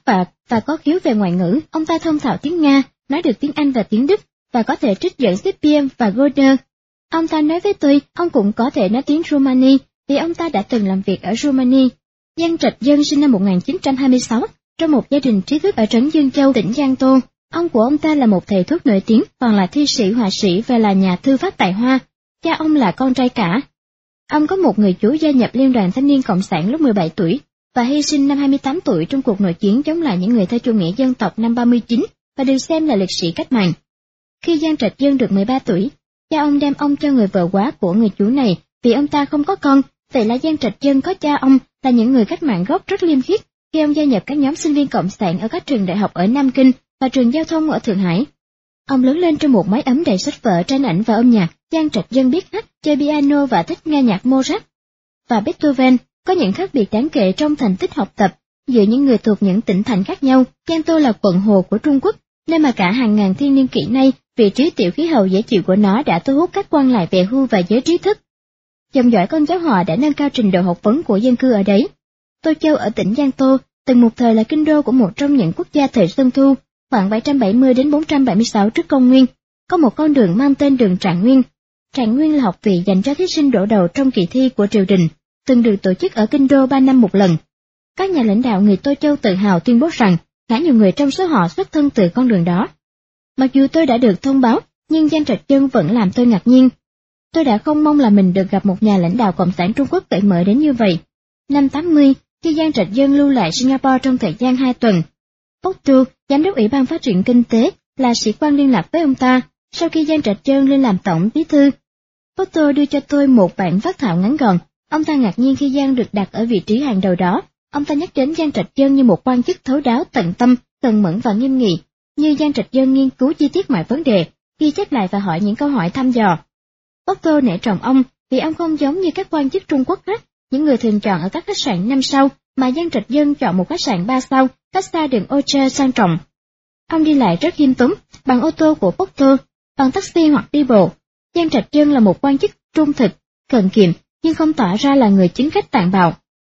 và có khiếu về ngoại ngữ. Ông ta thông thạo tiếng Nga, nói được tiếng Anh và tiếng Đức, và có thể trích dẫn Shakespeare và Goethe. Ông ta nói với tôi, ông cũng có thể nói tiếng Rumani, vì ông ta đã từng làm việc ở Rumani. Giang Trạch Dân sinh năm 1926, trong một gia đình trí thức ở trấn Dương Châu, tỉnh Giang Tô. Ông của ông ta là một thầy thuốc nổi tiếng, còn là thi sĩ, họa sĩ và là nhà thư pháp tài hoa. Cha ông là con trai cả. Ông có một người chú gia nhập Liên đoàn Thanh niên Cộng sản lúc 17 tuổi, và hy sinh năm 28 tuổi trong cuộc nội chiến chống lại những người theo chủ nghĩa dân tộc năm 39, và được xem là liệt sĩ cách mạng. Khi Giang Trạch Dân được 13 tuổi, cha ông đem ông cho người vợ quá của người chú này, vì ông ta không có con. Vậy là Giang Trạch Dân có cha ông là những người cách mạng gốc rất liêm khiết, khi ông gia nhập các nhóm sinh viên cộng sản ở các trường đại học ở Nam Kinh và trường giao thông ở Thượng Hải. Ông lớn lên trong một mái ấm đầy sách vở, tranh ảnh và âm nhạc. Giang Trạch Dân biết hát, chơi piano và thích nghe nhạc Mozart và Beethoven. Có những khác biệt đáng kể trong thành tích học tập giữa những người thuộc những tỉnh thành khác nhau. Giang Tô là quận hồ của Trung Quốc, nơi mà cả hàng ngàn thiên niên kỷ nay, vị trí tiểu khí hậu dễ chịu của nó đã thu hút các quan lại về hưu và giới trí thức. Dòng dõi con cháu họ đã nâng cao trình độ học vấn của dân cư ở đấy. Tô Châu ở tỉnh Giang Tô từng một thời là kinh đô của một trong những quốc gia thời Xuân Thu, khoảng 770 đến 476 trước công nguyên. Có một con đường mang tên đường Trạng Nguyên. Trạng Nguyên là học vị dành cho thí sinh đỗ đầu trong kỳ thi của triều đình, từng được tổ chức ở kinh đô 3 năm một lần. Các nhà lãnh đạo người Tô Châu tự hào tuyên bố rằng khá nhiều người trong số họ xuất thân từ con đường đó. Mặc dù tôi đã được thông báo, nhưng Giang Trạch Dân vẫn làm tôi ngạc nhiên. Tôi đã không mong là mình được gặp một nhà lãnh đạo Cộng sản Trung Quốc cởi mở đến như vậy. Năm 80, khi Giang Trạch Dân lưu lại Singapore trong thời gian 2 tuần, Bốc Tu, giám đốc Ủy ban Phát triển Kinh tế, là sĩ quan liên lạc với ông ta. Sau khi Giang Trạch Dân lên làm tổng bí thư, Bốc Tu đưa cho tôi một bản phác thảo ngắn gọn. Ông ta ngạc nhiên khi Giang được đặt ở vị trí hàng đầu đó. Ông ta nhắc đến Giang Trạch Dân như một quan chức thấu đáo, tận tâm, cần mẫn và nghiêm nghị. Như Giang Trạch Dân nghiên cứu chi tiết mọi vấn đề, ghi chép lại và hỏi những câu hỏi thăm dò. Bốc Tu nể trọng ông vì ông không giống như các quan chức Trung Quốc khác, những người thường chọn ở các khách sạn 5 sao, mà Giang Trạch Dân chọn một khách sạn 3 sao, cách xa đường ô tre sang trọng. Ông đi lại rất khiêm tốn, bằng ô tô của Bốc Tu, bằng taxi hoặc đi bộ. Giang Trạch Dân là một quan chức trung thực, cần kiệm, nhưng không tỏ ra là người chính khách tàn bạo.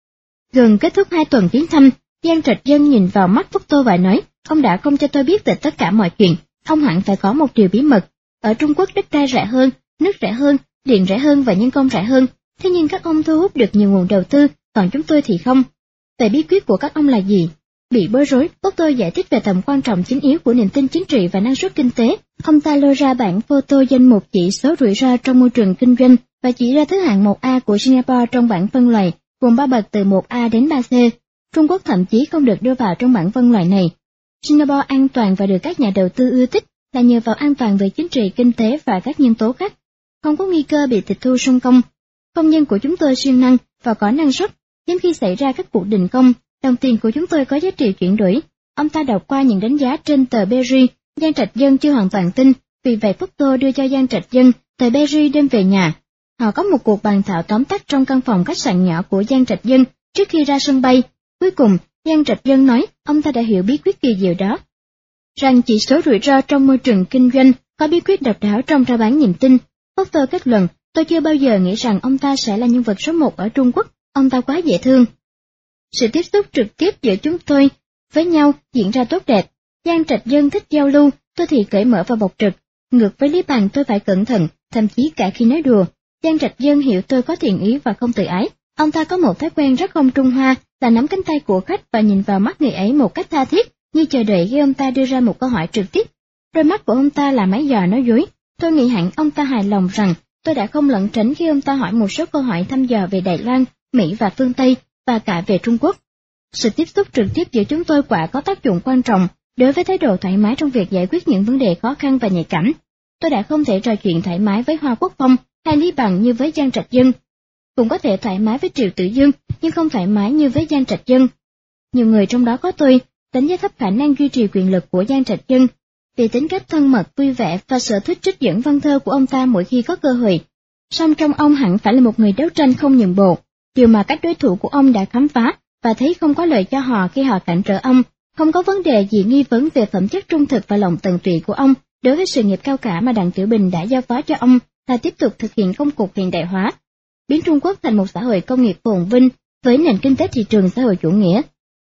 Gần kết thúc 2 tuần chuyến thăm, Giang Trạch Dân nhìn vào mắt Bốc Tu và nói, ông đã không cho tôi biết về tất cả mọi chuyện, ông hẳn phải có một điều bí mật. Ở Trung Quốc đất đai rẻ hơn, nước rẻ hơn, điện rẻ hơn và nhân công rẻ hơn, thế nhưng các ông thu hút được nhiều nguồn đầu tư, còn chúng tôi thì không. Vậy bí quyết của các ông là gì? Bị bối rối, Bốc Tu giải thích về tầm quan trọng chính yếu của niềm tin chính trị và năng suất kinh tế. Ông ta lôi ra bản photo danh mục chỉ số rủi ro trong môi trường kinh doanh và chỉ ra thứ hạng 1A của Singapore trong bảng phân loại, gồm 3 bậc từ 1A đến 3C. Trung Quốc thậm chí không được đưa vào trong bảng phân loại này. Singapore an toàn và được các nhà đầu tư ưa thích là nhờ vào an toàn về chính trị, kinh tế và các nhân tố khác. Không có nguy cơ bị tịch thu sung công. Công nhân của chúng tôi siêng năng và có năng suất. Hiếm khi xảy ra các cuộc đình công, đồng tiền của chúng tôi có giá trị chuyển đổi. Ông ta đọc qua những đánh giá trên tờ Berry, Giang Trạch Dân chưa hoàn toàn tin, vì vậy Bốc Tu đưa cho Giang Trạch Dân tờ Berry đem về nhà. Họ có một cuộc bàn thảo tóm tắt trong căn phòng khách sạn nhỏ của Giang Trạch Dân trước khi ra sân bay. Cuối cùng, Giang Trạch Dân nói ông ta đã hiểu bí quyết kỳ diệu đó, rằng chỉ số rủi ro trong môi trường kinh doanh có bí quyết độc đáo trong rao bán niềm tin. Bốc Tu kết luận, tôi chưa bao giờ nghĩ rằng ông ta sẽ là nhân vật số 1 ở Trung Quốc, ông ta quá dễ thương. Sự tiếp xúc trực tiếp giữa chúng tôi với nhau diễn ra tốt đẹp. Giang Trạch Dân thích giao lưu, tôi thì cởi mở và bộc trực. Ngược với Lý Bằng tôi phải cẩn thận, thậm chí cả khi nói đùa. Giang Trạch Dân hiểu tôi có thiện ý và không tự ái. Ông ta có một thói quen rất không Trung Hoa là nắm cánh tay của khách và nhìn vào mắt người ấy một cách tha thiết, như chờ đợi khi ông ta đưa ra một câu hỏi trực tiếp. Đôi mắt của ông ta là máy dò nói dối. Tôi nghĩ hẳn ông ta hài lòng rằng tôi đã không lẩn tránh khi ông ta hỏi một số câu hỏi thăm dò về Đài Loan, Mỹ và phương Tây, và cả về Trung Quốc. Sự tiếp xúc trực tiếp giữa chúng tôi quả có tác dụng quan trọng đối với thái độ thoải mái trong việc giải quyết những vấn đề khó khăn và nhạy cảm. Tôi đã không thể trò chuyện thoải mái với Hoa Quốc Phong hay Lý Bằng như với Giang Trạch Dân. Cũng có thể thoải mái với Triệu Tử Dương, nhưng không thoải mái như với Giang Trạch Dân. Nhiều người trong đó có tôi đánh giá thấp khả năng duy trì quyền lực của Giang Trạch Dân, vì tính cách thân mật, vui vẻ và sở thích trích dẫn văn thơ của ông ta mỗi khi có cơ hội. Song trong ông hẳn phải là một người đấu tranh không nhượng bộ, điều mà các đối thủ của ông đã khám phá và thấy không có lợi cho họ khi họ cản trở ông. Không có vấn đề gì nghi vấn về phẩm chất trung thực và lòng tận tụy của ông đối với sự nghiệp cao cả mà Đặng Tiểu Bình đã giao phó cho ông là tiếp tục thực hiện công cuộc hiện đại hóa, biến Trung Quốc thành một xã hội công nghiệp phồn vinh với nền kinh tế thị trường xã hội chủ nghĩa.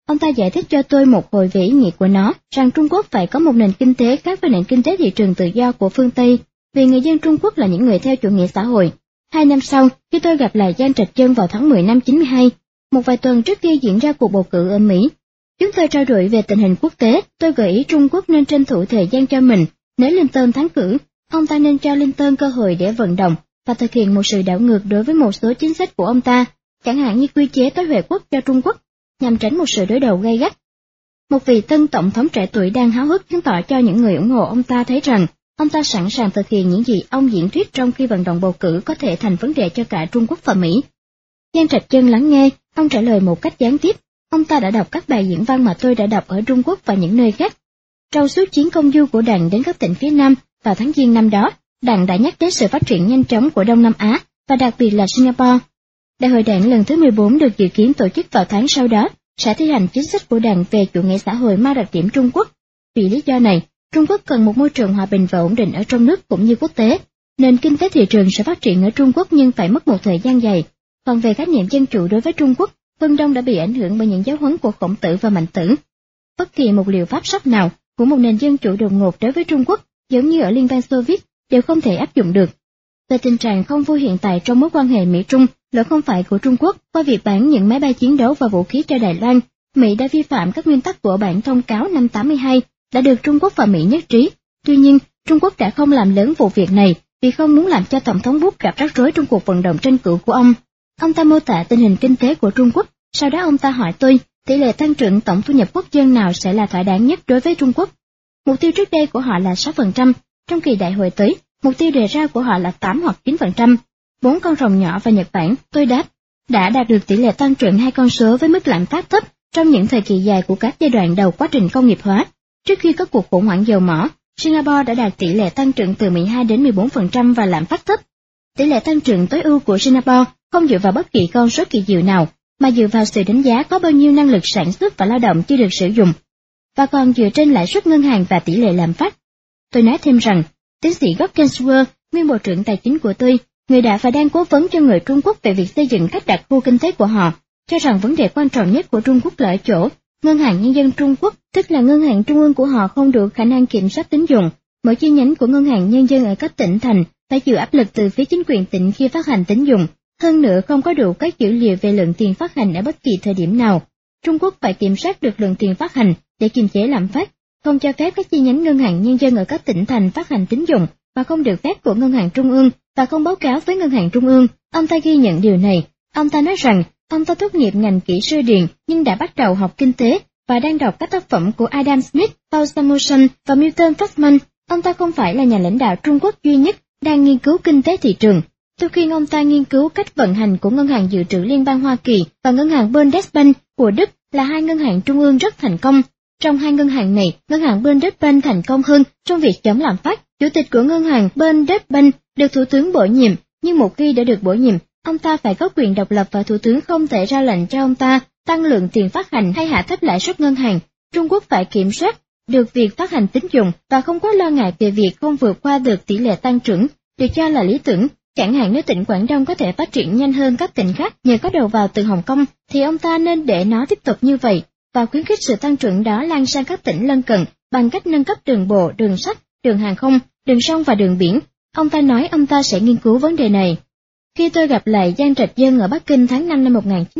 Ông ta giải thích cho tôi một hồi về ý nghĩa của nó, rằng Trung Quốc phải có một nền kinh tế khác với nền kinh tế thị trường tự do của phương Tây, vì người dân Trung Quốc là những người theo chủ nghĩa xã hội. 2 năm sau, khi tôi gặp lại Giang Trạch Dân vào tháng 10 năm 92, một vài tuần trước khi diễn ra cuộc bầu cử ở Mỹ, chúng tôi trao đổi về tình hình quốc tế. Tôi gợi ý Trung Quốc nên tranh thủ thời gian cho mình. Nếu Lincoln thắng cử, ông ta nên cho Lincoln cơ hội để vận động và thực hiện một sự đảo ngược đối với một số chính sách của ông ta, chẳng hạn như quy chế tối huệ quốc cho Trung Quốc, nhằm tránh một sự đối đầu gay gắt. Một vị tân tổng thống trẻ tuổi đang háo hức chứng tỏ cho những người ủng hộ ông ta thấy rằng ông ta sẵn sàng thực hiện những gì ông diễn thuyết trong khi vận động bầu cử có thể thành vấn đề cho cả Trung Quốc và Mỹ. Giang Trạch Dân lắng nghe, ông trả lời một cách gián tiếp. Ông ta đã đọc các bài diễn văn mà tôi đã đọc ở Trung Quốc và những nơi khác. Trong suốt chuyến công du của Đảng đến các tỉnh phía Nam vào tháng Giêng năm đó, Đảng đã nhắc đến sự phát triển nhanh chóng của Đông Nam Á, và đặc biệt là Singapore. Đại hội Đảng lần thứ 14 được dự kiến tổ chức vào tháng sau đó, sẽ thi hành chính sách của Đảng về chủ nghĩa xã hội mang đặc điểm Trung Quốc. Vì lý do này, Trung Quốc cần một môi trường hòa bình và ổn định ở trong nước cũng như quốc tế. Nền kinh tế thị trường sẽ phát triển ở Trung Quốc nhưng phải mất một thời gian dài. Còn về khái niệm dân chủ đối với Trung Quốc, phương Đông đã bị ảnh hưởng bởi những giáo huấn của Khổng Tử và Mạnh Tử. Bất kỳ một liệu pháp sắc nào của một nền dân chủ đột ngột đối với Trung Quốc, giống như ở Liên bang Xô Viết, đều không thể áp dụng được. Về tình trạng không vui hiện tại trong mối quan hệ Mỹ-Trung, lỗi không phải của Trung Quốc qua việc bán những máy bay chiến đấu và vũ khí cho Đài Loan. Mỹ đã vi phạm các nguyên tắc của bản thông cáo năm 82, đã được Trung Quốc và Mỹ nhất trí. Tuy nhiên, Trung Quốc đã không làm lớn vụ việc này vì không muốn làm cho Tổng thống Bush gặp rắc rối trong cuộc vận động tranh cử của ông. Ông ta mô tả tình hình kinh tế của Trung Quốc, sau đó ông ta hỏi tôi, tỷ lệ tăng trưởng tổng thu nhập quốc dân nào sẽ là thỏa đáng nhất đối với Trung Quốc. Mục tiêu trước đây của họ là 6%, trong kỳ đại hội tới, mục tiêu đề ra của họ là 8 hoặc 9%. 4 con rồng nhỏ và Nhật Bản, tôi đáp, đã đạt được tỷ lệ tăng trưởng 2 con số với mức lạm phát thấp trong những thời kỳ dài của các giai đoạn đầu quá trình công nghiệp hóa. Trước khi có cuộc khủng hoảng dầu mỏ, Singapore đã đạt tỷ lệ tăng trưởng từ 12 đến 14% và lạm phát thấp. Tỷ lệ tăng trưởng tối ưu của Singapore không dựa vào bất kỳ con số kỳ diệu nào, mà dựa vào sự đánh giá có bao nhiêu năng lực sản xuất và lao động chưa được sử dụng, và còn dựa trên lãi suất ngân hàng và tỷ lệ lạm phát. Tôi nói thêm rằng, tiến sĩ Gordensworth, nguyên bộ trưởng tài chính của tôi, người đã và đang cố vấn cho người Trung Quốc về việc xây dựng cách đặc khu kinh tế của họ, cho rằng vấn đề quan trọng nhất của Trung Quốc là ở chỗ Ngân hàng Nhân dân Trung Quốc, tức là ngân hàng trung ương của họ không đủ khả năng kiểm soát tín dụng. Mỗi chi nhánh của Ngân hàng Nhân dân ở các tỉnh thành phải chịu áp lực từ phía chính quyền tỉnh khi phát hành tín dụng. Hơn nữa không có đủ các dữ liệu về lượng tiền phát hành ở bất kỳ thời điểm nào. Trung Quốc phải kiểm soát được lượng tiền phát hành để kiềm chế lạm phát, không cho phép các chi nhánh Ngân hàng Nhân dân ở các tỉnh thành phát hành tín dụng và không được phép của Ngân hàng Trung ương và không báo cáo với Ngân hàng Trung ương. Ông ta ghi nhận điều này. Ông ta nói rằng ông ta tốt nghiệp ngành kỹ sư điện nhưng đã bắt đầu học kinh tế và đang đọc các tác phẩm của Adam Smith, Paul Samuelson và Milton Friedman. Ông ta không phải là nhà lãnh đạo Trung Quốc duy nhất đang nghiên cứu kinh tế thị trường. Tôi khuyên ông ta nghiên cứu cách vận hành của Ngân hàng Dự trữ Liên bang Hoa Kỳ và Ngân hàng Bundesbank của Đức là hai ngân hàng trung ương rất thành công. Trong hai ngân hàng này, ngân hàng Bundesbank thành công hơn trong việc chống lạm phát. Chủ tịch của ngân hàng Bundesbank được thủ tướng bổ nhiệm, nhưng một khi đã được bổ nhiệm, ông ta phải có quyền độc lập và thủ tướng không thể ra lệnh cho ông ta tăng lượng tiền phát hành hay hạ thấp lãi suất ngân hàng. Trung Quốc phải kiểm soát được việc phát hành tín dụng và không quá lo ngại về việc không vượt qua được tỷ lệ tăng trưởng được cho là lý tưởng. Chẳng hạn nếu tỉnh Quảng Đông có thể phát triển nhanh hơn các tỉnh khác nhờ có đầu vào từ Hồng Kông, thì ông ta nên để nó tiếp tục như vậy và khuyến khích sự tăng trưởng đó lan sang các tỉnh lân cận bằng cách nâng cấp đường bộ, đường sắt, đường hàng không, đường sông và đường biển. Ông ta nói ông ta sẽ nghiên cứu vấn đề này. Khi tôi gặp lại Giang Trạch Dân ở Bắc Kinh tháng 5 năm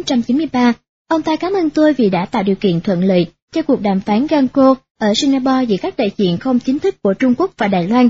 1993, ông ta cảm ơn tôi vì đã tạo điều kiện thuận lợi cho cuộc đàm phán Ganco ở Singapore giữa các đại diện không chính thức của Trung Quốc và Đài Loan.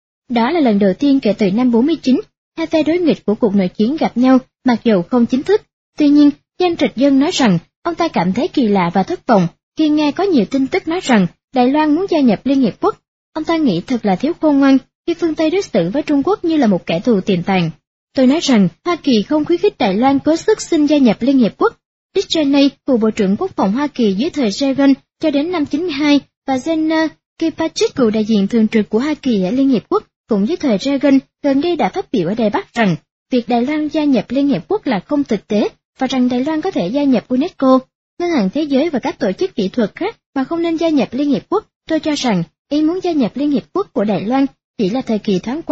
Đó là lần đầu tiên kể từ năm 49, hai phe đối nghịch của cuộc nội chiến gặp nhau mặc dù không chính thức. Tuy nhiên, Giang Trạch Dân nói rằng ông ta cảm thấy kỳ lạ và thất vọng khi nghe có nhiều tin tức nói rằng Đài Loan muốn gia nhập Liên Hiệp Quốc. Ông ta nghĩ thật là thiếu khôn ngoan khi phương Tây đối xử với Trung Quốc như là một kẻ thù tiềm tàng. Tôi nói rằng Hoa Kỳ không khuyến khích Đài Loan cố sức xin gia nhập Liên Hiệp Quốc. Dick Cheney, cựu Bộ trưởng Quốc phòng Hoa Kỳ dưới thời Reagan cho đến năm 92, và Jenna Kilpatrick, cựu đại diện thường trực của Hoa Kỳ ở Liên Hiệp Quốc, cũng dưới thời Reagan, gần đây đã phát biểu ở Đài Bắc rằng việc Đài Loan gia nhập Liên Hiệp Quốc là không thực tế và rằng Đài Loan có thể gia nhập UNESCO, Ngân hàng Thế giới và các tổ chức kỹ thuật khác mà không nên gia nhập Liên Hiệp Quốc. Tôi cho rằng ý muốn gia nhập Liên Hiệp Quốc của Đài Loan chỉ là thời kỳ thoáng qua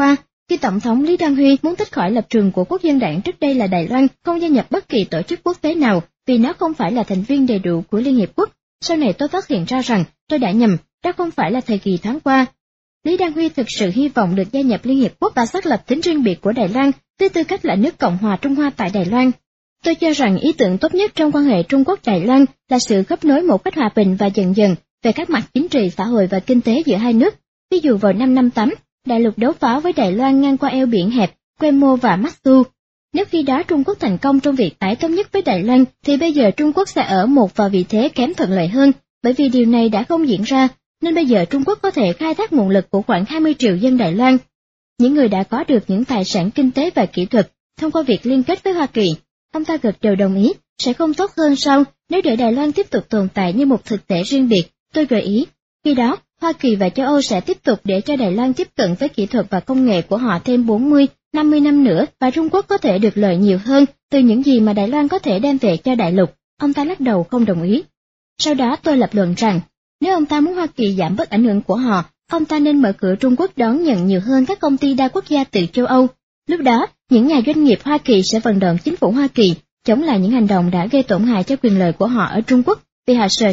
Khi Tổng thống Lý Đăng Huy muốn tách khỏi lập trường của Quốc dân đảng trước đây là Đài Loan không gia nhập bất kỳ tổ chức quốc tế nào vì nó không phải là thành viên đầy đủ của Liên Hiệp Quốc, sau này tôi phát hiện ra rằng tôi đã nhầm, đó không phải là thời kỳ thoáng qua. Lý Đăng Huy thực sự hy vọng được gia nhập Liên Hiệp Quốc và xác lập tính riêng biệt của Đài Loan với tư cách là nước Cộng hòa Trung Hoa tại Đài Loan. Tôi cho rằng ý tưởng tốt nhất trong quan hệ Trung Quốc-Đài Loan là sự khớp nối một cách hòa bình và dần dần về các mặt chính trị, xã hội và kinh tế giữa hai nước. Ví dụ vào năm 58, đại lục đấu phá với Đài Loan ngang qua eo biển hẹp, Quemo và Matsu. Nếu khi đó Trung Quốc thành công trong việc tái thống nhất với Đài Loan, thì bây giờ Trung Quốc sẽ ở một vào vị thế kém thuận lợi hơn, bởi vì điều này đã không diễn ra, nên bây giờ Trung Quốc có thể khai thác nguồn lực của khoảng 20 triệu dân Đài Loan. Những người đã có được những tài sản kinh tế và kỹ thuật thông qua việc liên kết với Hoa Kỳ. Ông ta gật đầu đồng ý, sẽ không tốt hơn sao nếu để Đài Loan tiếp tục tồn tại như một thực thể riêng biệt, tôi gợi ý. Khi đó, Hoa Kỳ và châu Âu sẽ tiếp tục để cho Đài Loan tiếp cận với kỹ thuật và công nghệ của họ thêm 40, 50 năm nữa và Trung Quốc có thể được lợi nhiều hơn từ những gì mà Đài Loan có thể đem về cho đại lục. Ông ta lắc đầu không đồng ý. Sau đó tôi lập luận rằng, nếu ông ta muốn Hoa Kỳ giảm bớt ảnh hưởng của họ, ông ta nên mở cửa Trung Quốc đón nhận nhiều hơn các công ty đa quốc gia từ châu Âu. Lúc đó, những nhà doanh nghiệp Hoa Kỳ sẽ vận động chính phủ Hoa Kỳ chống lại những hành động đã gây tổn hại cho quyền lợi của họ ở Trung Quốc, vì họ sợ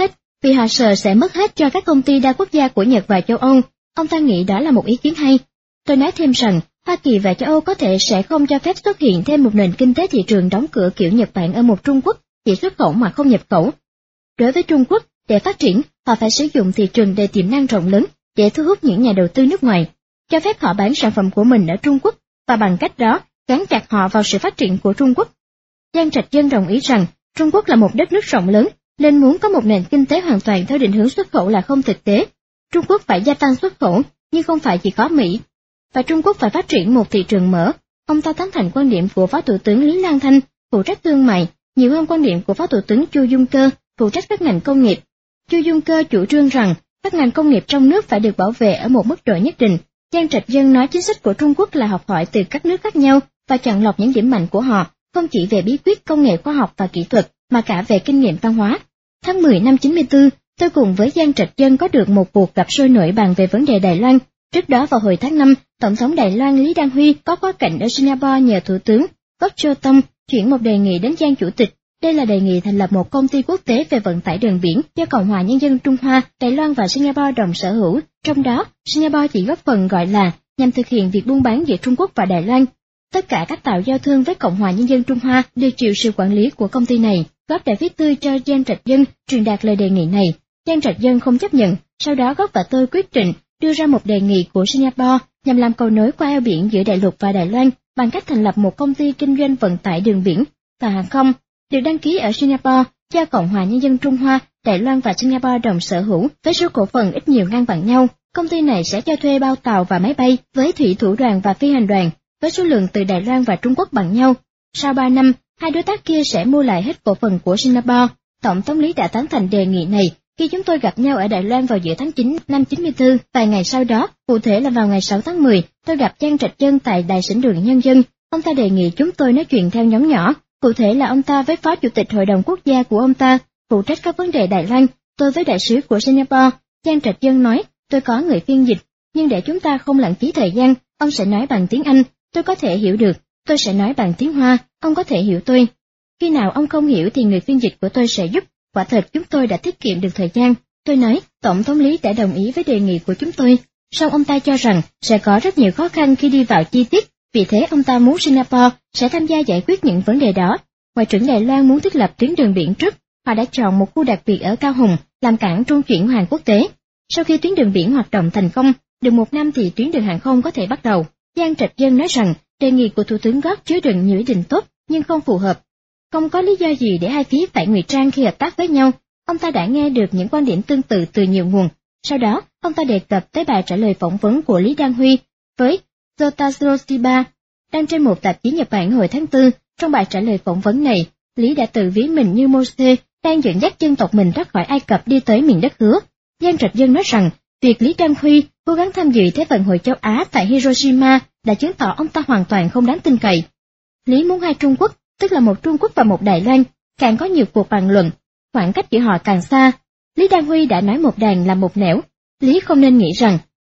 sẽ mất hết cho các công ty đa quốc gia của Nhật và châu Âu. Ông ta nghĩ đó là một ý kiến hay. Tôi nói thêm rằng, Hoa Kỳ và châu Âu có thể sẽ không cho phép xuất hiện thêm một nền kinh tế thị trường đóng cửa kiểu Nhật Bản ở một Trung Quốc, chỉ xuất khẩu mà không nhập khẩu. Đối với Trung Quốc, để phát triển, họ phải sử dụng thị trường đầy tiềm năng rộng lớn để thu hút những nhà đầu tư nước ngoài, cho phép họ bán sản phẩm của mình ở Trung Quốc, và bằng cách đó, gắn chặt họ vào sự phát triển của Trung Quốc. Giang Trạch Dân đồng ý rằng, Trung Quốc là một đất nước rộng lớn, nên muốn có một nền kinh tế hoàn toàn theo định hướng xuất khẩu là không thực tế. Trung Quốc phải gia tăng xuất khẩu, nhưng không phải chỉ có Mỹ, và Trung Quốc phải phát triển một thị trường mở. Ông ta tán thành quan điểm của Phó Thủ tướng Lý Lang Thanh, phụ trách thương mại, nhiều hơn quan điểm của Phó Thủ tướng Chu Dung Cơ, phụ trách các ngành công nghiệp. Chu Dung Cơ chủ trương rằng, các ngành công nghiệp trong nước phải được bảo vệ ở một mức độ nhất định. Giang Trạch Dân nói chính sách của Trung Quốc là học hỏi từ các nước khác nhau và chọn lọc những điểm mạnh của họ, không chỉ về bí quyết công nghệ khoa học và kỹ thuật, mà cả về kinh nghiệm văn hóa. Tháng 10 năm 94, tôi cùng với Giang Trạch Dân có được một cuộc gặp sôi nổi bàn về vấn đề Đài Loan. Trước đó vào hồi tháng 5, Tổng thống Đài Loan Lý Đăng Huy có quá cảnh ở Singapore nhờ Thủ tướng Goh Chok Tong chuyển một đề nghị đến Giang Chủ tịch. Đây là đề nghị thành lập một công ty quốc tế về vận tải đường biển do Cộng hòa Nhân dân Trung Hoa, Đài Loan và Singapore đồng sở hữu, trong đó Singapore chỉ góp phần gọi là nhằm thực hiện việc buôn bán giữa Trung Quốc và Đài Loan. Tất cả các tàu giao thương với Cộng hòa Nhân dân Trung Hoa đều chịu sự quản lý của công ty này. Góp đã viết thư cho Giang Trạch Dân truyền đạt lời đề nghị này. Giang Trạch Dân không chấp nhận, sau đó Góp và tôi quyết định đưa ra một đề nghị của Singapore nhằm làm cầu nối qua eo biển giữa đại lục và Đài Loan bằng cách thành lập một công ty kinh doanh vận tải đường biển và hàng không, được đăng ký ở Singapore do Cộng hòa Nhân dân Trung Hoa, Đài Loan và Singapore đồng sở hữu với số cổ phần ít nhiều ngang bằng nhau. Công ty này sẽ cho thuê bao tàu và máy bay với thủy thủ đoàn và phi hành đoàn, với số lượng từ Đài Loan và Trung Quốc bằng nhau. Sau 3 năm, hai đối tác kia sẽ mua lại hết cổ phần của Singapore. Tổng thống Lý đã tán thành đề nghị này khi chúng tôi gặp nhau ở Đài Loan vào giữa tháng 9 năm 94. Vài ngày sau đó, cụ thể là vào ngày 6 tháng 10, tôi gặp Giang Trạch Dân tại Đài Sảnh Đường Nhân dân. Ông ta đề nghị chúng tôi nói chuyện theo nhóm nhỏ. Cụ thể là ông ta với Phó Chủ tịch Hội đồng Quốc gia của ông ta, phụ trách các vấn đề Đài Loan, tôi với đại sứ của Singapore. Giang Trạch Dân nói, tôi có người phiên dịch, nhưng để chúng ta không lãng phí thời gian, ông sẽ nói bằng tiếng Anh, tôi có thể hiểu được, tôi sẽ nói bằng tiếng Hoa, ông có thể hiểu tôi. Khi nào ông không hiểu thì người phiên dịch của tôi sẽ giúp, quả thật chúng tôi đã tiết kiệm được thời gian. Tôi nói, Tổng thống Lý đã đồng ý với đề nghị của chúng tôi, song ông ta cho rằng sẽ có rất nhiều khó khăn khi đi vào chi tiết, vì thế ông ta muốn Singapore sẽ tham gia giải quyết những vấn đề đó. Ngoại trưởng Đài Loan muốn thiết lập tuyến đường biển trước, họ đã chọn một khu đặc biệt ở Cao Hùng làm cảng trung chuyển hàng quốc tế. Sau khi tuyến đường biển hoạt động thành công, được 1 năm thì tuyến đường hàng không có thể bắt đầu. Giang Trạch Dân nói rằng đề nghị của Thủ tướng Gót chứa đựng nhiều ý định tốt nhưng không phù hợp. Không có lý do gì để hai phía phải ngụy trang khi hợp tác với nhau. Ông ta đã nghe được những quan điểm tương tự từ nhiều nguồn. Sau đó, ông ta đề cập tới bài trả lời phỏng vấn của Lý Đăng Huy với Jotaro Shiba, đăng trên một tạp chí Nhật Bản hồi tháng 4. Trong bài trả lời phỏng vấn này, Lý đã tự ví mình như Mô-sê đang dẫn dắt dân tộc mình thoát khỏi Ai Cập đi tới miền đất hứa. Giang Trạch Dân nói rằng, việc Lý Đăng Huy cố gắng tham dự Thế vận hội châu Á tại Hiroshima đã chứng tỏ ông ta hoàn toàn không đáng tin cậy. Lý muốn hai Trung Quốc, tức là một Trung Quốc và một Đài Loan, càng có nhiều cuộc bàn luận, khoảng cách giữa họ càng xa. Lý Đăng Huy đã nói một đàn làm một nẻo. Lý không nên nghĩ rằng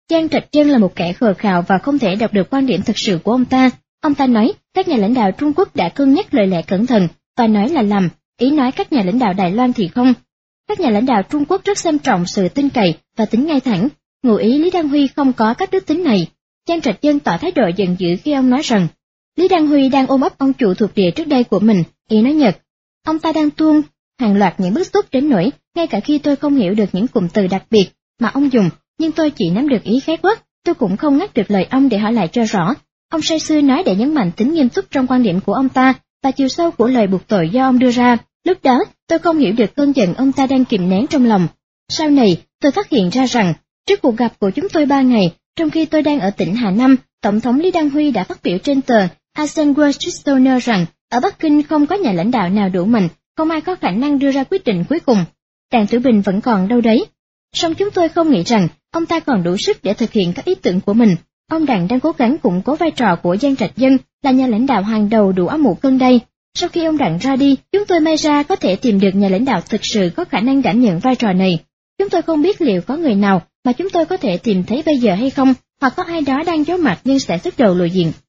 Giang Trạch Dân là một kẻ khờ khạo và không thể đọc được quan điểm thực sự của ông ta. Ông ta nói các nhà lãnh đạo Trung Quốc đã cân nhắc lời lẽ cẩn thận và nói là lầm, ý nói các nhà lãnh đạo Đài Loan thì không. Các nhà lãnh đạo Trung Quốc rất xem trọng sự tin cậy và tính ngay thẳng, ngụ ý Lý Đăng Huy không có các đức tính này. Giang Trạch Dân tỏ thái độ giận dữ khi ông nói rằng Lý Đăng Huy đang ôm ấp ông chủ thuộc địa trước đây của mình, ý nói Nhật. Ông ta đang tuôn hàng loạt những bức xúc đến nỗi ngay cả khi tôi không hiểu được những cụm từ đặc biệt mà ông dùng, nhưng tôi chỉ nắm được ý khái quát, tôi cũng không ngắt được lời ông để hỏi lại cho rõ. Ông say sưa nói để nhấn mạnh tính nghiêm túc trong quan điểm của ông ta và chiều sâu của lời buộc tội do ông đưa ra. Lúc đó, tôi không hiểu được cơn giận ông ta đang kìm nén trong lòng. Sau này, tôi phát hiện ra rằng, trước cuộc gặp của chúng tôi 3 ngày, trong khi tôi đang ở tỉnh Hà Nam, Tổng thống Lý Đăng Huy đã phát biểu trên tờ Asian Wall Street Journal rằng ở Bắc Kinh không có nhà lãnh đạo nào đủ mạnh, không ai có khả năng đưa ra quyết định cuối cùng. Đảng Tử Bình vẫn còn đâu đấy. Song chúng tôi không nghĩ rằng ông ta còn đủ sức để thực hiện các ý tưởng của mình. Ông Đặng đang cố gắng củng cố vai trò của Giang Trạch Dân là nhà lãnh đạo hàng đầu đủ áp một cân đây. Sau khi ông Đặng ra đi, chúng tôi may ra có thể tìm được nhà lãnh đạo thực sự có khả năng đảm nhận vai trò này. Chúng tôi không biết liệu có người nào mà chúng tôi có thể tìm thấy bây giờ hay không, hoặc có ai đó đang giấu mặt nhưng sẽ xuất đầu lộ diện.